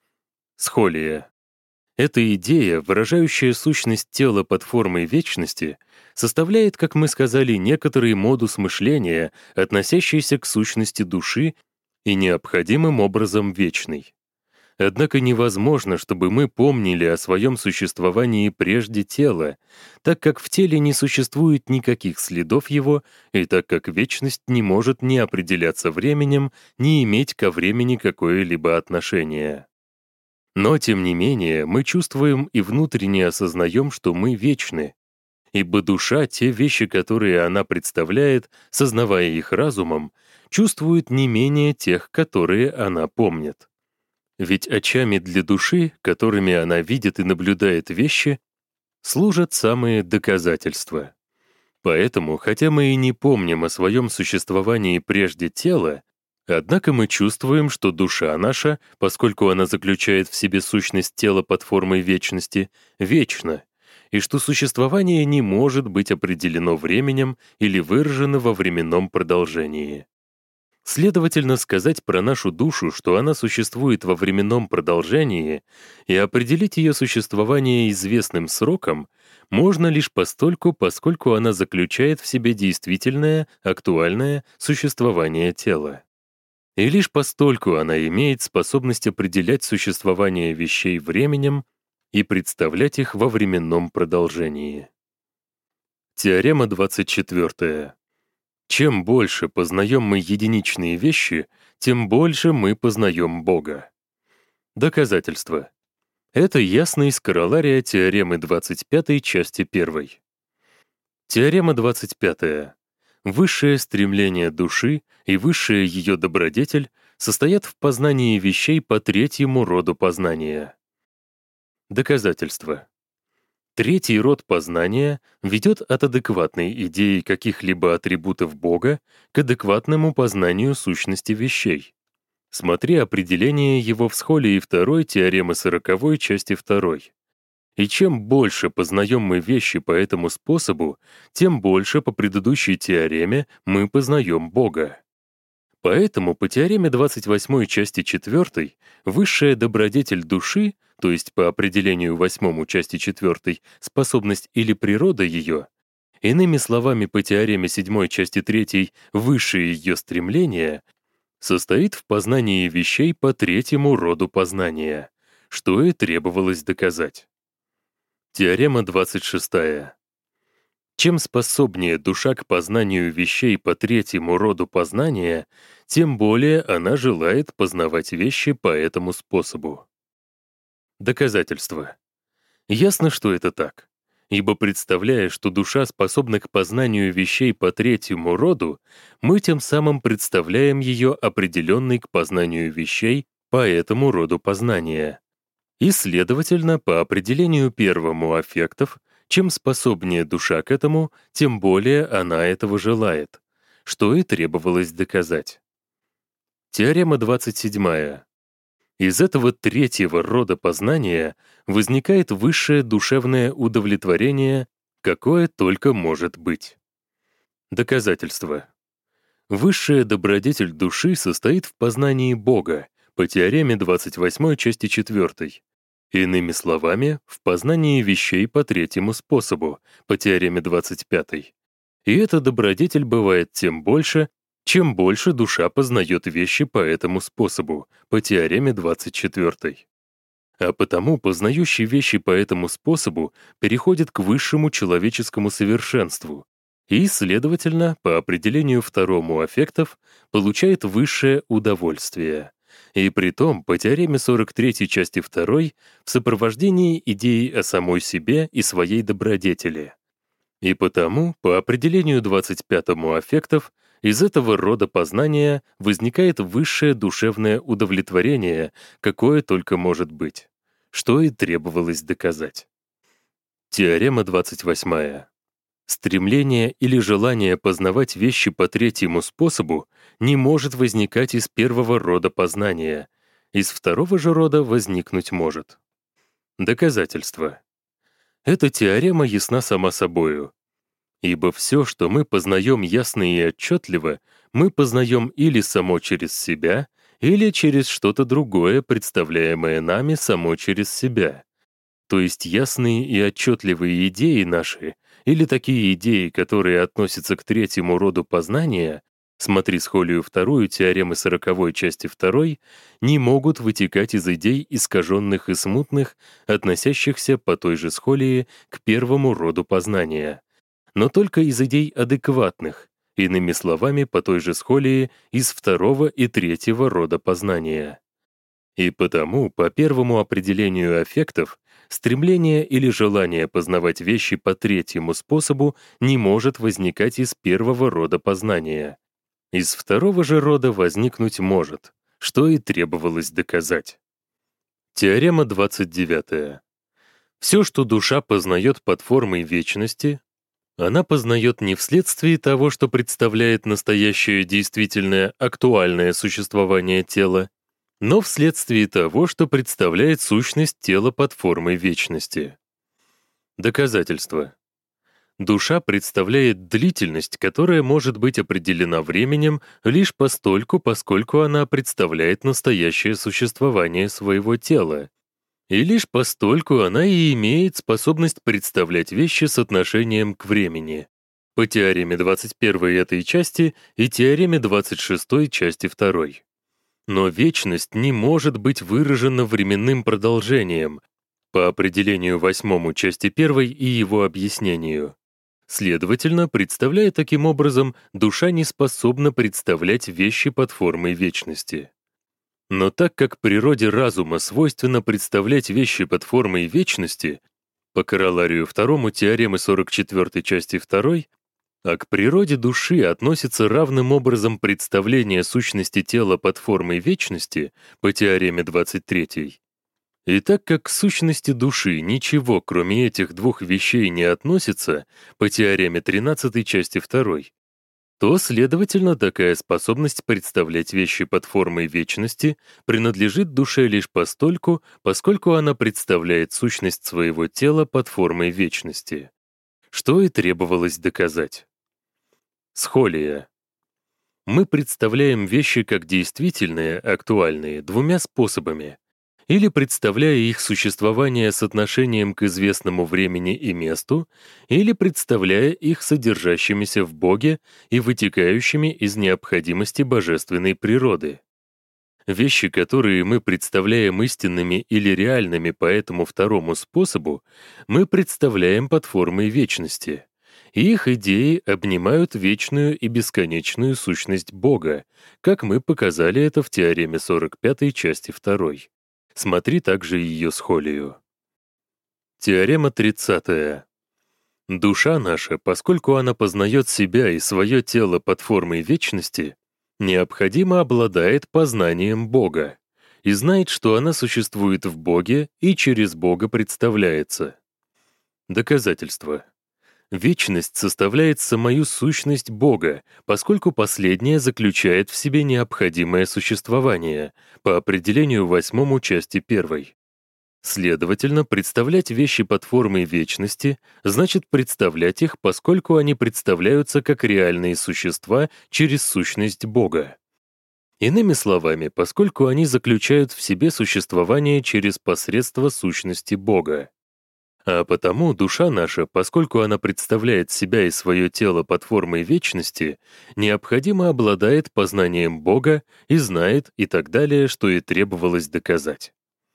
Схолия. Эта идея, выражающая сущность тела под формой вечности, составляет, как мы сказали, некоторый модус мышления, относящийся к сущности души и необходимым образом вечный. Однако невозможно, чтобы мы помнили о своем существовании прежде тела, так как в теле не существует никаких следов его, и так как вечность не может ни определяться временем, ни иметь ко времени какое-либо отношение. Но, тем не менее, мы чувствуем и внутренне осознаем, что мы вечны, ибо душа, те вещи, которые она представляет, сознавая их разумом, чувствует не менее тех, которые она помнит. Ведь очами для души, которыми она видит и наблюдает вещи, служат самые доказательства. Поэтому, хотя мы и не помним о своем существовании прежде тела, однако мы чувствуем, что душа наша, поскольку она заключает в себе сущность тела под формой вечности, вечна, и что существование не может быть определено временем или выражено во временном продолжении. Следовательно, сказать про нашу душу, что она существует во временном продолжении, и определить ее существование известным сроком можно лишь постольку, поскольку она заключает в себе действительное, актуальное существование тела. И лишь постольку она имеет способность определять существование вещей временем и представлять их во временном продолжении. Теорема двадцать четвёртая. Чем больше познаем мы единичные вещи, тем больше мы познаем Бога. Доказательство. Это ясно из королария теоремы двадцать пятой части первой. Теорема двадцать пятая. Высшее стремление души и высшая ее добродетель состоят в познании вещей по третьему роду познания. Доказательство. Третий род познания ведет от адекватной идеи каких-либо атрибутов Бога к адекватному познанию сущности вещей. Смотри определение его в схолии второй теоремы сороковой части второй. И чем больше познаем мы вещи по этому способу, тем больше по предыдущей теореме мы познаем Бога. Поэтому по теореме двадцать восьмой части четвёртой высшая добродетель души, то есть по определению восьмому части четвёртой способность или природа ее, иными словами по теореме седьмой части третьей высшее ее стремление, состоит в познании вещей по третьему роду познания, что и требовалось доказать. Теорема двадцать шестая. Чем способнее душа к познанию вещей по третьему роду познания, тем более она желает познавать вещи по этому способу. Доказательство. Ясно, что это так. Ибо представляя, что душа способна к познанию вещей по третьему роду, мы тем самым представляем ее определенной к познанию вещей по этому роду познания. И, следовательно, по определению первому аффектов, чем способнее душа к этому, тем более она этого желает, что и требовалось доказать. Теорема двадцать седьмая. Из этого третьего рода познания возникает высшее душевное удовлетворение, какое только может быть. Доказательство. Высшая добродетель души состоит в познании Бога по теореме двадцать восьмой части четвёртой. Иными словами, в познании вещей по третьему способу, по теореме двадцать пятой. И эта добродетель бывает тем больше, чем больше душа познает вещи по этому способу, по теореме двадцать четвёртой. А потому познающий вещи по этому способу переходит к высшему человеческому совершенству и, следовательно, по определению второму аффектов, получает высшее удовольствие. И притом по теореме сорок третьей части второй в сопровождении идеи о самой себе и своей добродетели. И потому, по определению двадцать пятому аффектов, из этого рода познания возникает высшее душевное удовлетворение, какое только может быть, что и требовалось доказать. Теорема двадцать восьмая. Стремление или желание познавать вещи по третьему способу не может возникать из первого рода познания, из второго же рода возникнуть может. Доказательство. Эта теорема ясна сама собою. Ибо все, что мы познаем ясно и отчетливо, мы познаем или само через себя, или через что-то другое, представляемое нами само через себя. То есть ясные и отчетливые идеи наши, или такие идеи, которые относятся к третьему роду познания, смотри схолию вторую теоремы сороковой части второй, не могут вытекать из идей искаженных и смутных, относящихся по той же схолии к первому роду познания, но только из идей адекватных, иными словами, по той же схолии из второго и третьего рода познания. И потому, по первому определению аффектов, стремление или желание познавать вещи по третьему способу не может возникать из первого рода познания. Из второго же рода возникнуть может, что и требовалось доказать. Теорема двадцать девятая. Все, что душа познает под формой вечности, она познает не вследствие того, что представляет настоящее действительное актуальное существование тела, но вследствие того, что представляет сущность тела под формой вечности. Доказательство. Душа представляет длительность, которая может быть определена временем лишь постольку, поскольку она представляет настоящее существование своего тела, и лишь постольку она и имеет способность представлять вещи с отношением к времени, по теореме двадцать первой этой части и теореме двадцать шестой части второй. Но вечность не может быть выражена временным продолжением, по определению восьмому части первой и его объяснению. Следовательно, представляя таким образом, душа не способна представлять вещи под формой вечности. Но так как природе разума свойственно представлять вещи под формой вечности, по короларию второму теоремы сорок четвёртой части второй, а к природе души относится равным образом представление сущности тела под формой вечности по теореме двадцать третьей. И так как к сущности души ничего, кроме этих двух вещей, не относится по теореме тринадцатой части второй, то, следовательно, такая способность представлять вещи под формой вечности принадлежит душе лишь постольку, поскольку она представляет сущность своего тела под формой вечности, что и требовалось доказать. Схолия. Мы представляем вещи как действительные, актуальные, двумя способами, или представляя их существование с отношением к известному времени и месту, или представляя их содержащимися в Боге и вытекающими из необходимости божественной природы. Вещи, которые мы представляем истинными или реальными по этому второму способу, мы представляем под формой вечности, и их идеи обнимают вечную и бесконечную сущность Бога, как мы показали это в теореме сорок пятой части второй. Смотри также ее схолию. Теорема тридцатая. Душа наша, поскольку она познает себя и свое тело под формой вечности, необходимо обладает познанием Бога и знает, что она существует в Боге и через Бога представляется. Доказательство. Вечность составляет самую сущность Бога, поскольку последняя заключает в себе необходимое существование, по определению восьмому части первой. Следовательно, представлять вещи под формой вечности значит представлять их, поскольку они представляются как реальные существа через сущность Бога. Иными словами, поскольку они заключают в себе существование через посредство сущности Бога. А потому душа наша, поскольку она представляет себя и свое тело под формой вечности, необходимо обладает познанием Бога и знает и так далее, что и требовалось доказать.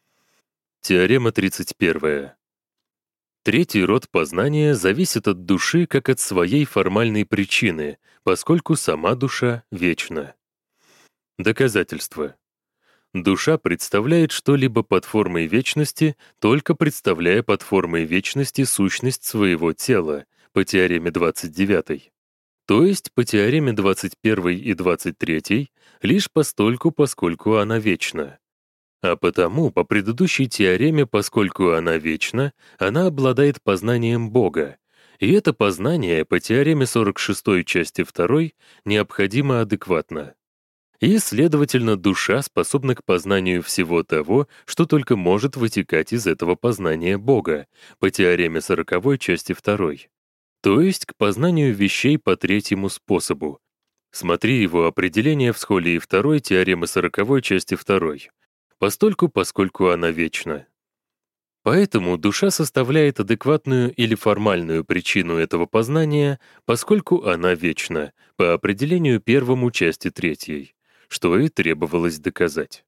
Теорема тридцать первая. Третий род познания зависит от души как от своей формальной причины, поскольку сама душа вечна. Доказательство. Душа представляет что-либо под формой вечности, только представляя под формой вечности сущность своего тела, по теореме двадцать девятой. То есть по теореме двадцать первой и двадцать третьей, лишь постольку, поскольку она вечна. А потому, по предыдущей теореме, поскольку она вечна, она обладает познанием Бога, и это познание по теореме сорок шестой части второй необходимо адекватно. И, следовательно, душа способна к познанию всего того, что только может вытекать из этого познания Бога, по теореме сороковой части второй, то есть к познанию вещей по третьему способу. Смотри его определение в схолии второй теоремы сороковой части второй, постольку, поскольку она вечна. Поэтому душа составляет адекватную или формальную причину этого познания, поскольку она вечна, по определению первому части третьей, что и требовалось доказать.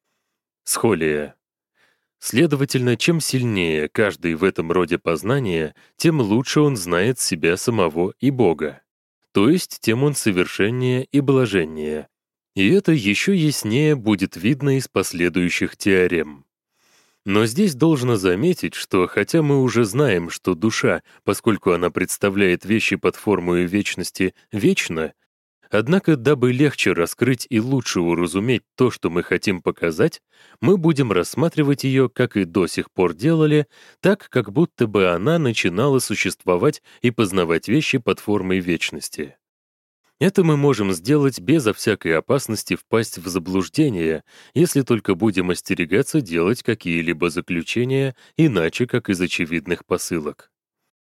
Схолия. Следовательно, чем сильнее каждый в этом роде познания, тем лучше он знает себя самого и Бога, то есть тем он совершеннее и блаженнее. И это еще яснее будет видно из последующих теорем. Но здесь должно заметить, что хотя мы уже знаем, что душа, поскольку она представляет вещи под формой вечности, вечна, однако, дабы легче раскрыть и лучше уразуметь то, что мы хотим показать, мы будем рассматривать ее, как и до сих пор делали, так, как будто бы она начинала существовать и познавать вещи под формой вечности. Это мы можем сделать безо всякой опасности впасть в заблуждение, если только будем остерегаться делать какие-либо заключения иначе, как из очевидных посылок.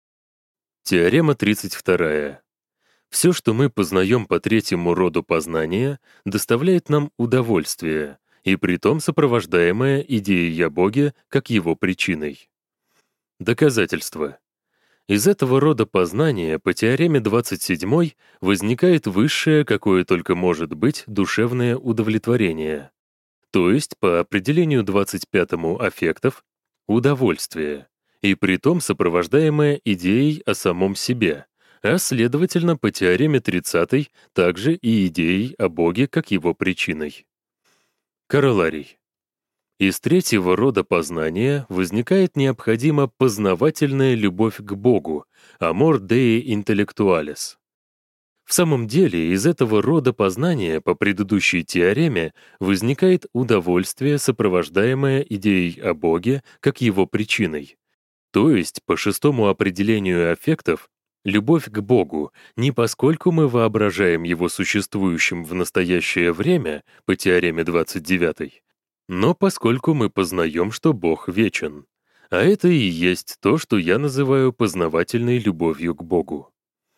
Теорема тридцать вторая. Все, что мы познаем по третьему роду познания, доставляет нам удовольствие, и притом сопровождаемое идеей о Боге как его причиной. Доказательство. Из этого рода познания по теореме двадцать седьмой возникает высшее, какое только может быть, душевное удовлетворение, то есть, по определению двадцать пятому аффектов, удовольствие, и притом сопровождаемое идеей о самом себе, а, следовательно, по теореме тридцатой также и идеей о Боге как его причиной. Короларий. Из третьего рода познания возникает необходимо познавательная любовь к Богу, amor Dei intellectualis. В самом деле, из этого рода познания по предыдущей теореме возникает удовольствие, сопровождаемое идеей о Боге как его причиной. То есть, по шестому определению аффектов, любовь к Богу не поскольку мы воображаем его существующим в настоящее время, по теореме двадцать девятой, но поскольку мы познаем, что Бог вечен. А это и есть то, что я называю познавательной любовью к Богу.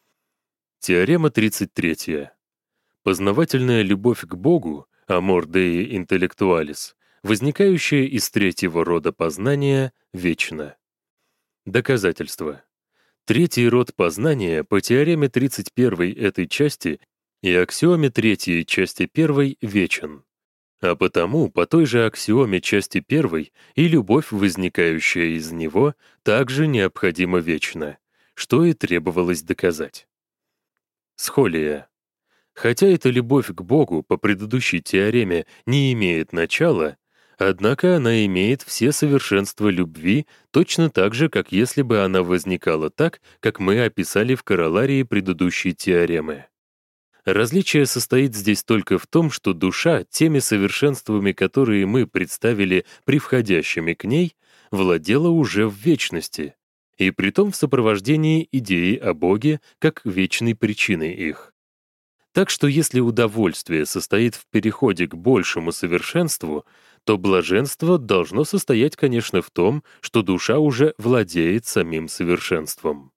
Теорема тридцать третья. Познавательная любовь к Богу, amor Dei intellectualis, возникающая из третьего рода познания, вечна. Доказательство. Третий род познания по теореме тридцать первой этой части и аксиоме третьей части первой вечен. А потому, по той же аксиоме части первой, и любовь, возникающая из него, также необходимо вечна, что и требовалось доказать. Схолия. Хотя эта любовь к Богу по предыдущей теореме не имеет начала, однако она имеет все совершенства любви точно так же, как если бы она возникала так, как мы описали в короларии предыдущей теоремы. Различие состоит здесь только в том, что душа теми совершенствами, которые мы представили превходящими к ней, владела уже в вечности, и притом в сопровождении идеи о Боге как вечной причины их. Так что если удовольствие состоит в переходе к большему совершенству, то блаженство должно состоять, конечно, в том, что душа уже владеет самим совершенством.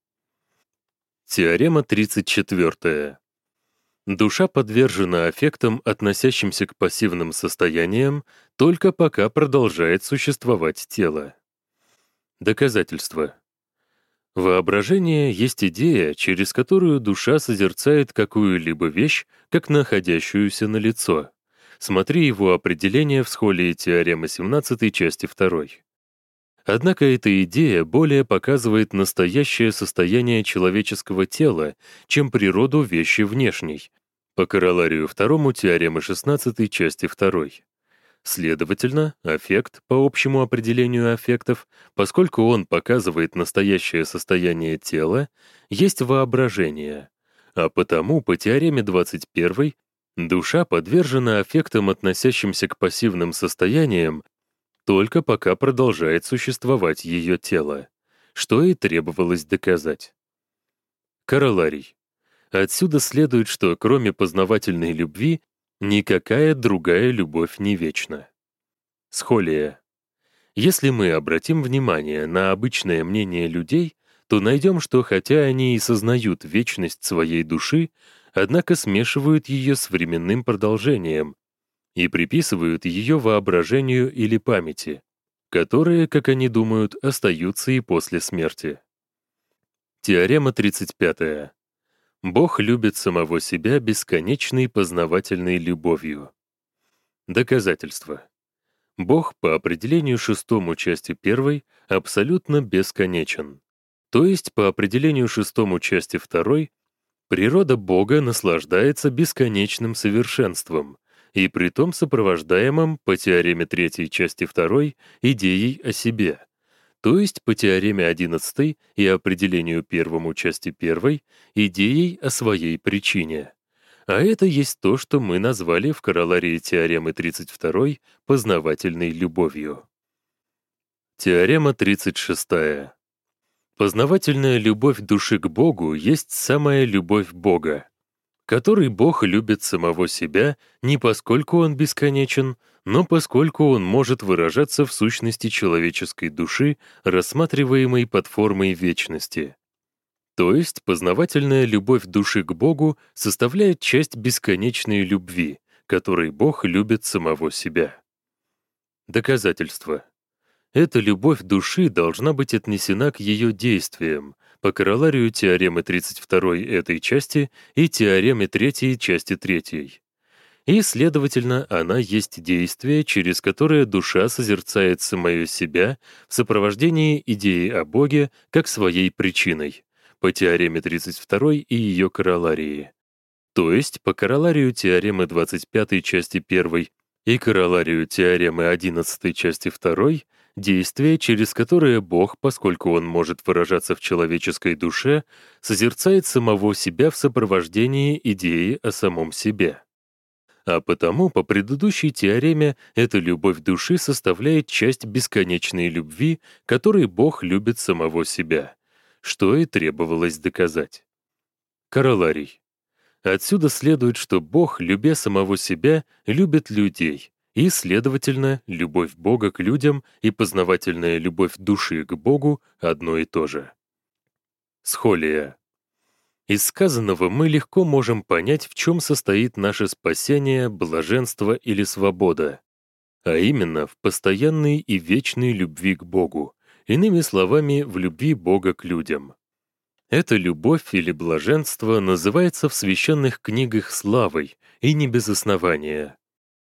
Теорема тридцать четвёртая. Душа подвержена аффектам, относящимся к пассивным состояниям, только пока продолжает существовать тело. Доказательство. Воображение есть идея, через которую душа созерцает какую-либо вещь, как находящуюся налицо. Смотри его определение в схолии теоремы семнадцатой части второй. Однако эта идея более показывает настоящее состояние человеческого тела, чем природу вещи внешней, по короларию второму теоремы шестнадцатой части второй. Следовательно, аффект, по общему определению аффектов, поскольку он показывает настоящее состояние тела, есть воображение, а потому по теореме двадцать первой душа подвержена аффектам, относящимся к пассивным состояниям, только пока продолжает существовать ее тело, что и требовалось доказать. Короларий. Отсюда следует, что кроме познавательной любви, никакая другая любовь не вечна. Схолия. Если мы обратим внимание на обычное мнение людей, то найдем, что хотя они и сознают вечность своей души, однако смешивают ее с временным продолжением и приписывают ее воображению или памяти, которые, как они думают, остаются и после смерти. Теорема тридцать пятая. Бог любит самого себя бесконечной познавательной любовью. Доказательство. Бог по определению шестому части первой абсолютно бесконечен. То есть по определению шестому части второй природа Бога наслаждается бесконечным совершенством, и притом сопровождаемым по теореме третьей части второй идеей о себе, то есть по теореме одиннадцатой и определению первому части первой идеей о своей причине. А это есть то, что мы назвали в короларии теоремы тридцать второй познавательной любовью. Теорема тридцать шестая. Познавательная любовь души к Богу есть самая любовь Бога, который Бог любит самого себя не поскольку он бесконечен, но поскольку он может выражаться в сущности человеческой души, рассматриваемой под формой вечности. То есть познавательная любовь души к Богу составляет часть бесконечной любви, которой Бог любит самого себя. Доказательство. Эта любовь души должна быть отнесена к ее действиям, по короларию теоремы тридцать второй этой части и теореме третьей части третьей. И, следовательно, она есть действие, через которое душа созерцает самое себя в сопровождении идеи о Боге как своей причиной, по теореме тридцать второй и ее короларии. То есть по короларию теоремы двадцать пятой части первой и короларию теоремы одиннадцатой части второй действие, через которое Бог, поскольку он может выражаться в человеческой душе, созерцает самого себя в сопровождении идеи о самом себе. А потому по предыдущей теореме эта любовь души составляет часть бесконечной любви, которой Бог любит самого себя, что и требовалось доказать. Короларий. Отсюда следует, что Бог, любя самого себя, любит людей, и, следовательно, любовь Бога к людям и познавательная любовь души к Богу одно и то же. Схолия. Из сказанного мы легко можем понять, в чем состоит наше спасение, блаженство или свобода, а именно в постоянной и вечной любви к Богу, иными словами, в любви Бога к людям. Эта любовь или блаженство называется в священных книгах славой, и не без основания. В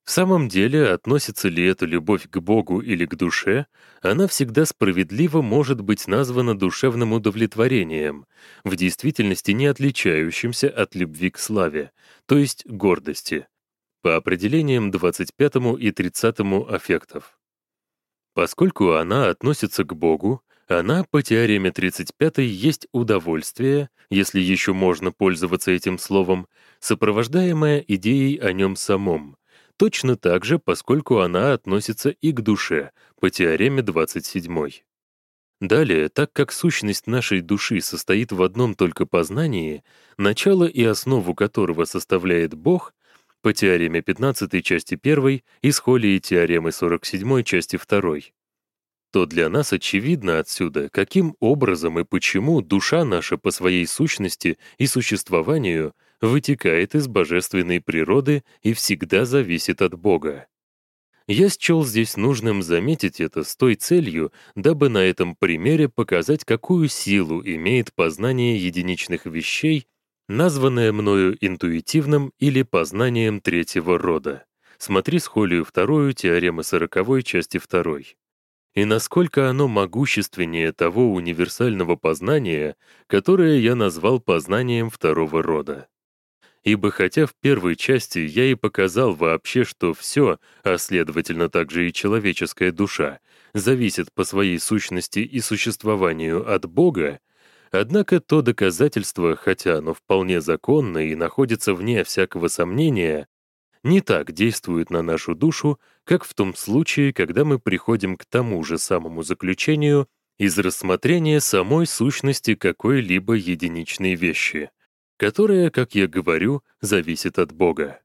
В самом деле, относится ли эта любовь к Богу или к душе, она всегда справедливо может быть названа душевным удовлетворением, в действительности не отличающимся от любви к славе, то есть гордости, по определениям двадцать пятому и тридцатому аффектов. Поскольку она относится к Богу, она по теореме тридцать пятой есть удовольствие, если еще можно пользоваться этим словом, сопровождаемое идеей о нем самом, точно так же, поскольку она относится и к душе, по теореме двадцать седьмой. Далее, так как сущность нашей души состоит в одном только познании, начало и основу которого составляет Бог, по теореме пятнадцатой части первой и схолии теоремы сорок седьмой части второй, то для нас очевидно отсюда, каким образом и почему душа наша по своей сущности и существованию вытекает из божественной природы и всегда зависит от Бога. Я счел здесь нужным заметить это с той целью, дабы на этом примере показать, какую силу имеет познание единичных вещей, названное мною интуитивным или познанием третьего рода. Смотри схолию вторую теоремы сороковой части второй. И насколько оно могущественнее того универсального познания, которое я назвал познанием второго рода. Ибо хотя в первой части я и показал вообще, что все, а следовательно также и человеческая душа, зависит по своей сущности и существованию от Бога, однако то доказательство, хотя оно вполне законно и находится вне всякого сомнения, не так действует на нашу душу, как в том случае, когда мы приходим к тому же самому заключению из рассмотрения самой сущности какой-либо единичной вещи, которая, как я говорю, зависит от Бога.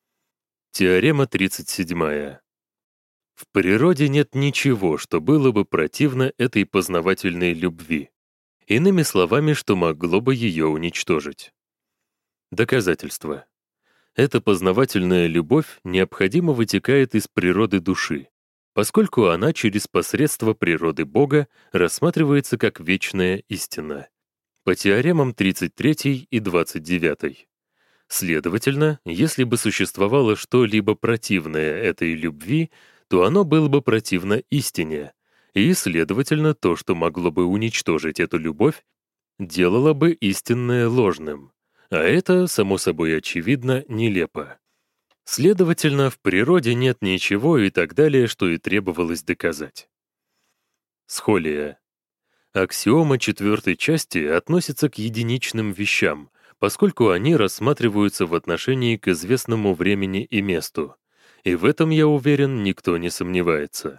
Теорема тридцать седьмая. В природе нет ничего, что было бы противно этой познавательной любви. Иными словами, что могло бы ее уничтожить. Доказательство. Эта познавательная любовь необходимо вытекает из природы души, поскольку она через посредство природы Бога рассматривается как вечная истина. По теоремам тридцать третьей и двадцать девятой. Следовательно, если бы существовало что-либо противное этой любви, то оно было бы противно истине, и, следовательно, то, что могло бы уничтожить эту любовь, делало бы истинное ложным. А это, само собой очевидно, нелепо. Следовательно, в природе нет ничего и так далее, что и требовалось доказать. Схолия. Аксиома четвертой части относится к единичным вещам, поскольку они рассматриваются в отношении к известному времени и месту. И в этом, я уверен, никто не сомневается.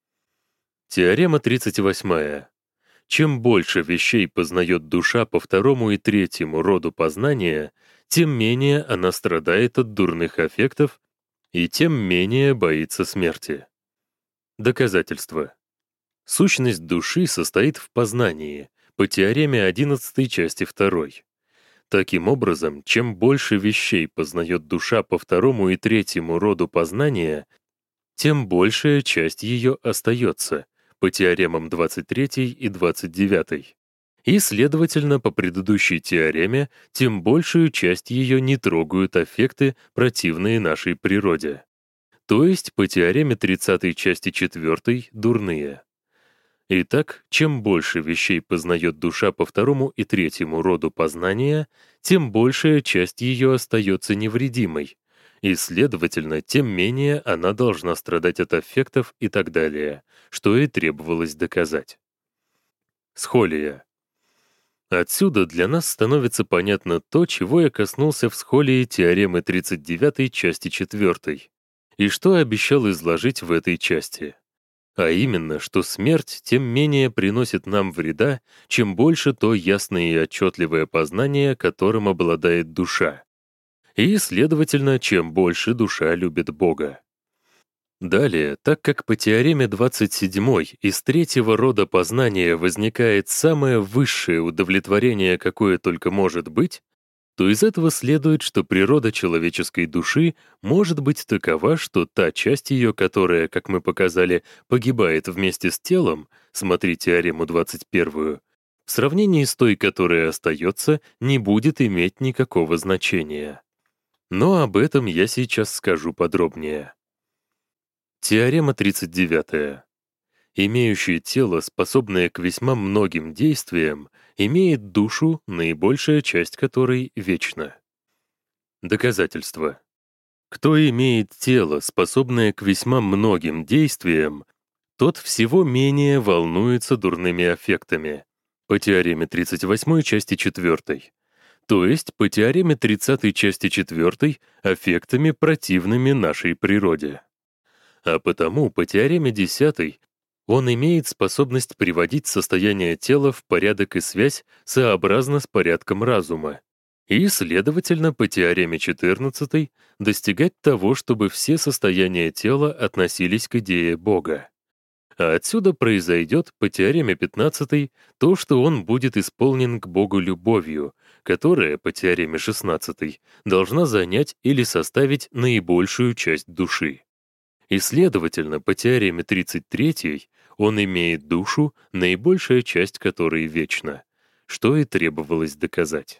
Теорема тридцать восьмая. Чем больше вещей познает душа по второму и третьему роду познания, тем менее она страдает от дурных аффектов и тем менее боится смерти. Доказательство. Сущность души состоит в познании, по теореме одиннадцатой части второй. Таким образом, чем больше вещей познает душа по второму и третьему роду познания, тем большая часть ее остается, по теоремам двадцать третьей и двадцать девятой. И, следовательно, по предыдущей теореме, тем большую часть ее не трогают аффекты, противные нашей природе. То есть, по теореме тридцатой части четвертой, дурные. Итак, чем больше вещей познает душа по второму и третьему роду познания, тем большая часть ее остается невредимой, и, следовательно, тем менее она должна страдать от аффектов и так далее, что и требовалось доказать. Схолия. Отсюда для нас становится понятно то, чего я коснулся в схолии теоремы тридцать девятой части четвертой, и что обещал изложить в этой части. А именно, что смерть тем менее приносит нам вреда, чем больше то ясное и отчетливое познание, которым обладает душа. И, следовательно, чем больше душа любит Бога. Далее, так как по теореме двадцать седьмой из третьего рода познания возникает самое высшее удовлетворение, какое только может быть, то из этого следует, что природа человеческой души может быть такова, что та часть ее, которая, как мы показали, погибает вместе с телом, смотри теорему двадцать первую, в сравнении с той, которая остается, не будет иметь никакого значения. Но об этом я сейчас скажу подробнее. Теорема тридцать девятая. Имеющее тело, способное к весьма многим действиям, имеет душу, наибольшая часть которой вечна. Доказательство. Кто имеет тело, способное к весьма многим действиям, тот всего менее волнуется дурными аффектами. По теореме тридцать восьмой части четвёртой. То есть по теореме тридцатой части четвёртой аффектами, противными нашей природе. А потому по теореме десятой он имеет способность приводить состояние тела в порядок и связь сообразно с порядком разума, и, следовательно, по теореме четырнадцатой достигать того, чтобы все состояния тела относились к идее Бога. А отсюда произойдет по теореме пятнадцатой то, что он будет исполнен к Богу любовью, которая, по теореме шестнадцатой, должна занять или составить наибольшую часть души. И, следовательно, по теореме тридцать третьей он имеет душу, наибольшая часть которой вечна, что и требовалось доказать.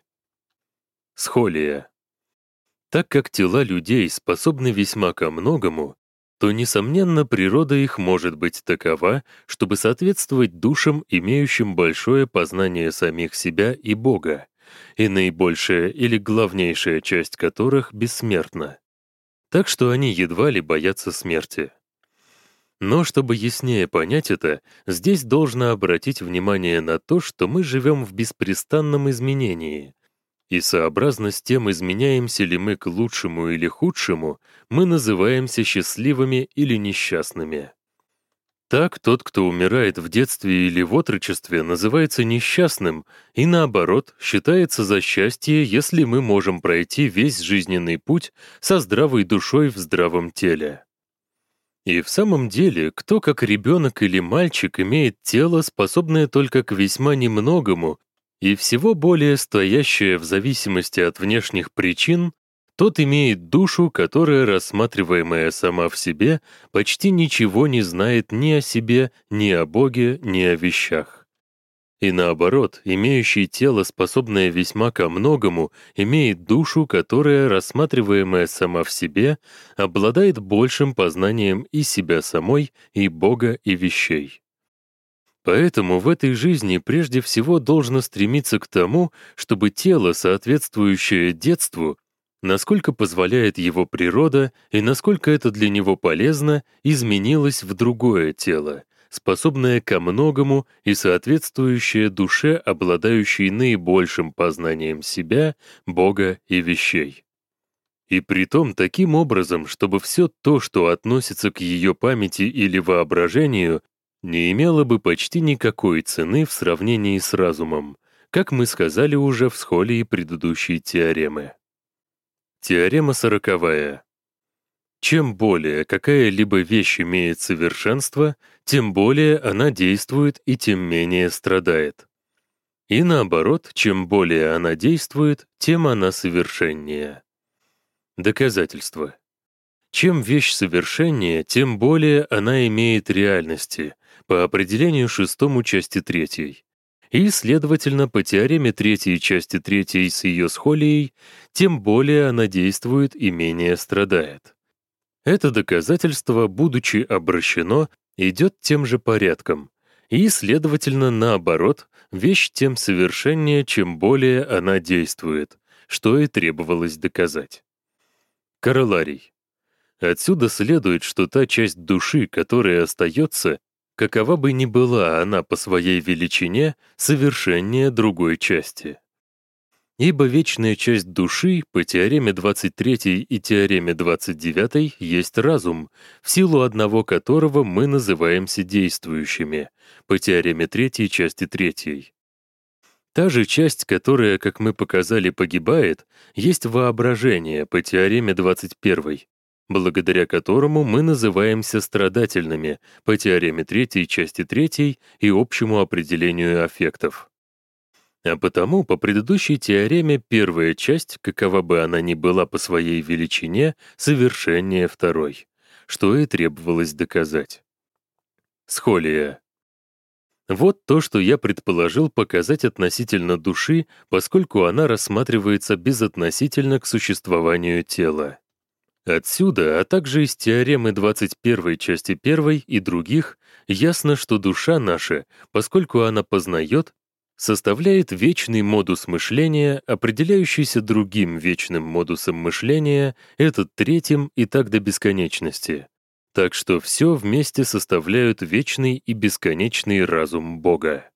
Схолия. Так как тела людей способны весьма ко многому, то, несомненно, природа их может быть такова, чтобы соответствовать душам, имеющим большое познание самих себя и Бога, и наибольшая или главнейшая часть которых бессмертна. Так что они едва ли боятся смерти. Но чтобы яснее понять это, здесь должно обратить внимание на то, что мы живем в беспрестанном изменении, и сообразно с тем, изменяемся ли мы к лучшему или худшему, мы называемся счастливыми или несчастными. Так, тот, кто умирает в детстве или в отрочестве, называется несчастным, и наоборот, считается за счастье, если мы можем пройти весь жизненный путь со здравой душой в здравом теле. И в самом деле, кто как ребенок или мальчик имеет тело, способное только к весьма немногому, и всего более стоящее в зависимости от внешних причин, тот имеет душу, которая, рассматриваемая сама в себе, почти ничего не знает ни о себе, ни о Боге, ни о вещах. И наоборот, имеющий тело, способное весьма ко многому, имеет душу, которая, рассматриваемая сама в себе, обладает большим познанием и себя самой, и Бога, и вещей. Поэтому в этой жизни прежде всего должно стремиться к тому, чтобы тело, соответствующее детству, насколько позволяет его природа и насколько это для него полезно, изменилось в другое тело, способное ко многому и соответствующее душе, обладающей наибольшим познанием себя, Бога и вещей. И притом таким образом, чтобы все то, что относится к ее памяти или воображению, не имело бы почти никакой цены в сравнении с разумом, как мы сказали уже в схолии предыдущей теоремы. Теорема сороковая. Чем более какая-либо вещь имеет совершенство, тем более она действует и тем менее страдает. И наоборот, чем более она действует, тем она совершеннее. Доказательство. Чем вещь совершеннее, тем более она имеет реальности, по определению шестому части третьей. И, следовательно, по теореме третьей части третьей с ее схолией, тем более она действует и менее страдает. Это доказательство, будучи обращено, идет тем же порядком, и, следовательно, наоборот, вещь тем совершеннее, чем более она действует, что и требовалось доказать. Короларий. Отсюда следует, что та часть души, которая остается, какова бы ни была она по своей величине, совершеннее другой части. Ибо вечная часть души по теореме двадцать третьей и теореме двадцать девятой есть разум, в силу одного которого мы называемся действующими, по теореме третьей части третьей. Та же часть, которая, как мы показали, погибает, есть воображение по теореме двадцать первой, благодаря которому мы называемся страдательными по теореме третьей части третьей и общему определению аффектов. А потому по предыдущей теореме первая часть, какова бы она ни была по своей величине, совершеннее второй, что и требовалось доказать. Схолия. Вот то, что я предположил показать относительно души, поскольку она рассматривается безотносительно к существованию тела. Отсюда, а также из теоремы двадцать первой части первой и других, ясно, что душа наша, поскольку она познает, составляет вечный модус мышления, определяющийся другим вечным модусом мышления, этот третьим и так до бесконечности. Так что все вместе составляют вечный и бесконечный разум Бога.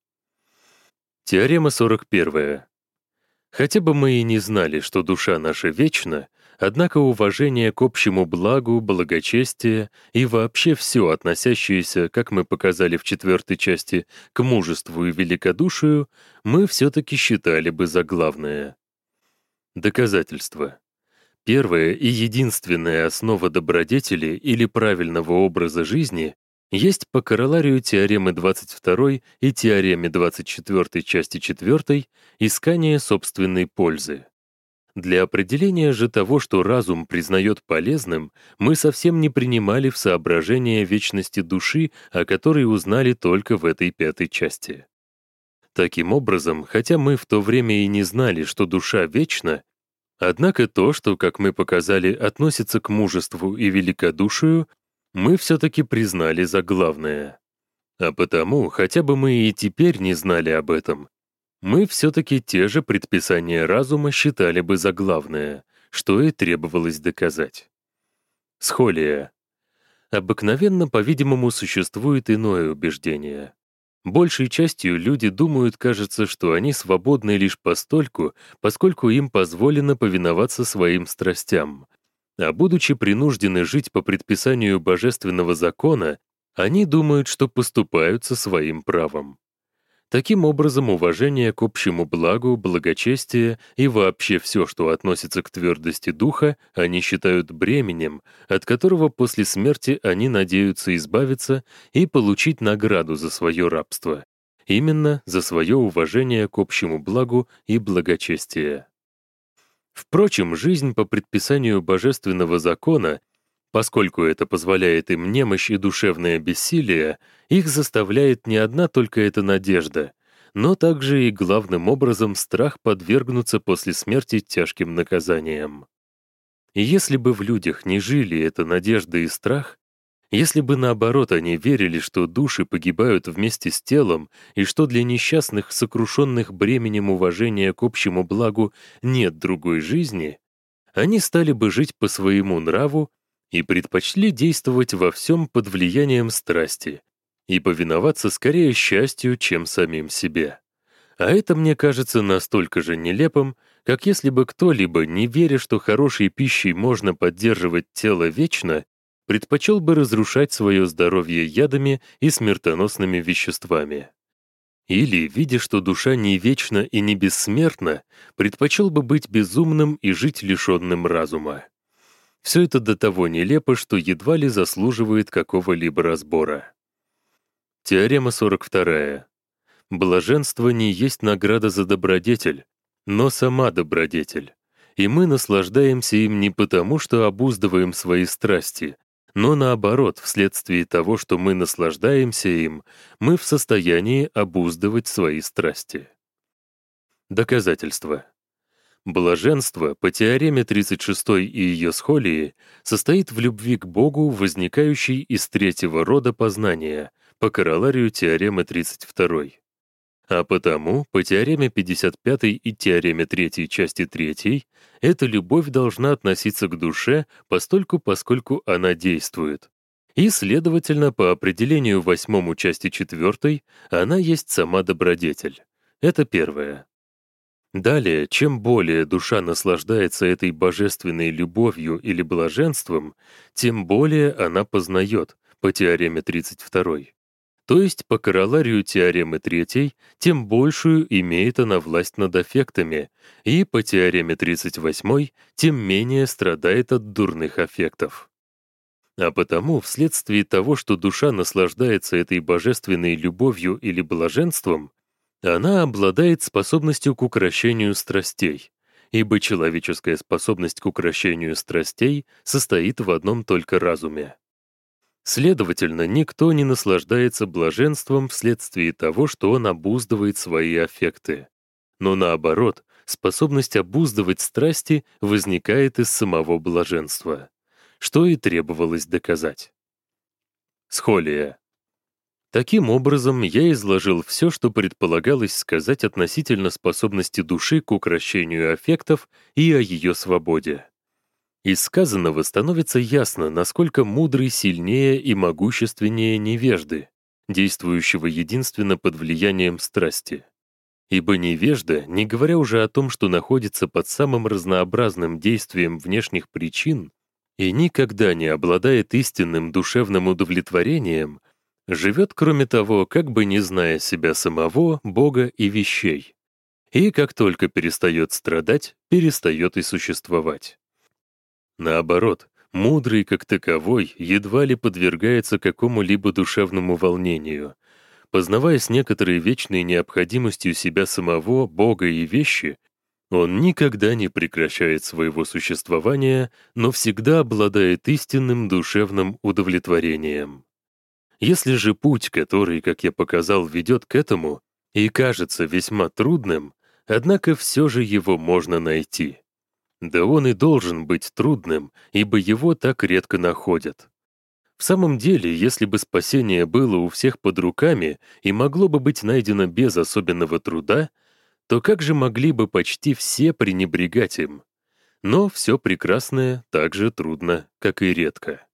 Теорема сорок первая. Хотя бы мы и не знали, что душа наша вечна, однако уважение к общему благу, благочестие и вообще все относящееся, как мы показали в четвертой части, к мужеству и великодушию, мы все-таки считали бы за главное. Доказательство. Первая и единственная основа добродетели или правильного образа жизни есть по короларию теоремы двадцать второй и теореме двадцать четвёртой части четвёртой искание собственной пользы. Для определения же того, что разум признает полезным, мы совсем не принимали в соображение вечности души, о которой узнали только в этой пятой части. Таким образом, хотя мы в то время и не знали, что душа вечна, однако то, что, как мы показали, относится к мужеству и великодушию, мы все-таки признали за главное. А потому, хотя бы мы и теперь не знали об этом, мы все-таки те же предписания разума считали бы за главное, что и требовалось доказать. Схолия. Обыкновенно, по-видимому, существует иное убеждение. Большей частью люди думают, кажется, что они свободны лишь постольку, поскольку им позволено повиноваться своим страстям. А будучи принуждены жить по предписанию божественного закона, они думают, что поступают со своим правом. Таким образом, уважение к общему благу, благочестие и вообще все, что относится к твердости духа, они считают бременем, от которого после смерти они надеются избавиться и получить награду за свое рабство, именно за свое уважение к общему благу и благочестие. Впрочем, жизнь по предписанию божественного закона, поскольку это позволяет им немощь и душевное бессилие, их заставляет не одна только эта надежда, но также и главным образом страх подвергнуться после смерти тяжким наказаниям. И если бы в людях не жили эта надежда и страх, если бы наоборот они верили, что души погибают вместе с телом и что для несчастных, сокрушенных бременем уважения к общему благу нет другой жизни, они стали бы жить по своему нраву и предпочли действовать во всем под влиянием страсти и повиноваться скорее счастью, чем самим себе. А это мне кажется настолько же нелепым, как если бы кто-либо, не веря, что хорошей пищей можно поддерживать тело вечно, предпочел бы разрушать свое здоровье ядами и смертоносными веществами. Или, видя, что душа не вечна и не бессмертна, предпочел бы быть безумным и жить лишенным разума. Все это до того нелепо, что едва ли заслуживает какого-либо разбора. Теорема сорок вторая. Блаженство не есть награда за добродетель, но сама добродетель. И мы наслаждаемся им не потому, что обуздываем свои страсти, но наоборот, вследствие того, что мы наслаждаемся им, мы в состоянии обуздывать свои страсти. Доказательство. Блаженство по теореме тридцать шестой и ее схолии состоит в любви к Богу, возникающей из третьего рода познания, по короларию теоремы тридцать второй. А потому, по теореме пятьдесят пятой и теореме третьей части третьей, эта любовь должна относиться к душе постольку, поскольку она действует. И, следовательно, по определению восьмому части четвертой, она есть сама добродетель. Это первое. Далее, чем более душа наслаждается этой божественной любовью или блаженством, тем более она познает, по теореме тридцать второй. То есть по короларию теоремы третьей, тем большую имеет она власть над аффектами, и по теореме тридцать восьмой, тем менее страдает от дурных аффектов. А потому, вследствие того, что душа наслаждается этой божественной любовью или блаженством, она обладает способностью к укрощению страстей, ибо человеческая способность к укрощению страстей состоит в одном только разуме. Следовательно, никто не наслаждается блаженством вследствие того, что он обуздывает свои аффекты. Но наоборот, способность обуздывать страсти возникает из самого блаженства. что и требовалось доказать. Схолия. Таким образом, я изложил все, что предполагалось сказать относительно способности души к укрощению аффектов и о ее свободе. Из сказанного становится ясно, насколько мудрый сильнее и могущественнее невежды, действующего единственно под влиянием страсти. Ибо невежда, не говоря уже о том, что находится под самым разнообразным действием внешних причин и никогда не обладает истинным душевным удовлетворением, живет, кроме того, как бы не зная себя самого, Бога и вещей. И как только перестает страдать, перестает и существовать. Наоборот, мудрый как таковой едва ли подвергается какому-либо душевному волнению. Познавая с некоторой вечной необходимостью себя самого, Бога и вещи, он никогда не прекращает своего существования, но всегда обладает истинным душевным удовлетворением. Если же путь, который, как я показал, ведет к этому, и кажется весьма трудным, однако все же его можно найти. Да он и должен быть трудным, ибо его так редко находят. В самом деле, если бы спасение было у всех под руками и могло бы быть найдено без особенного труда, то как же могли бы почти все пренебрегать им? Но все прекрасное так же трудно, как и редко.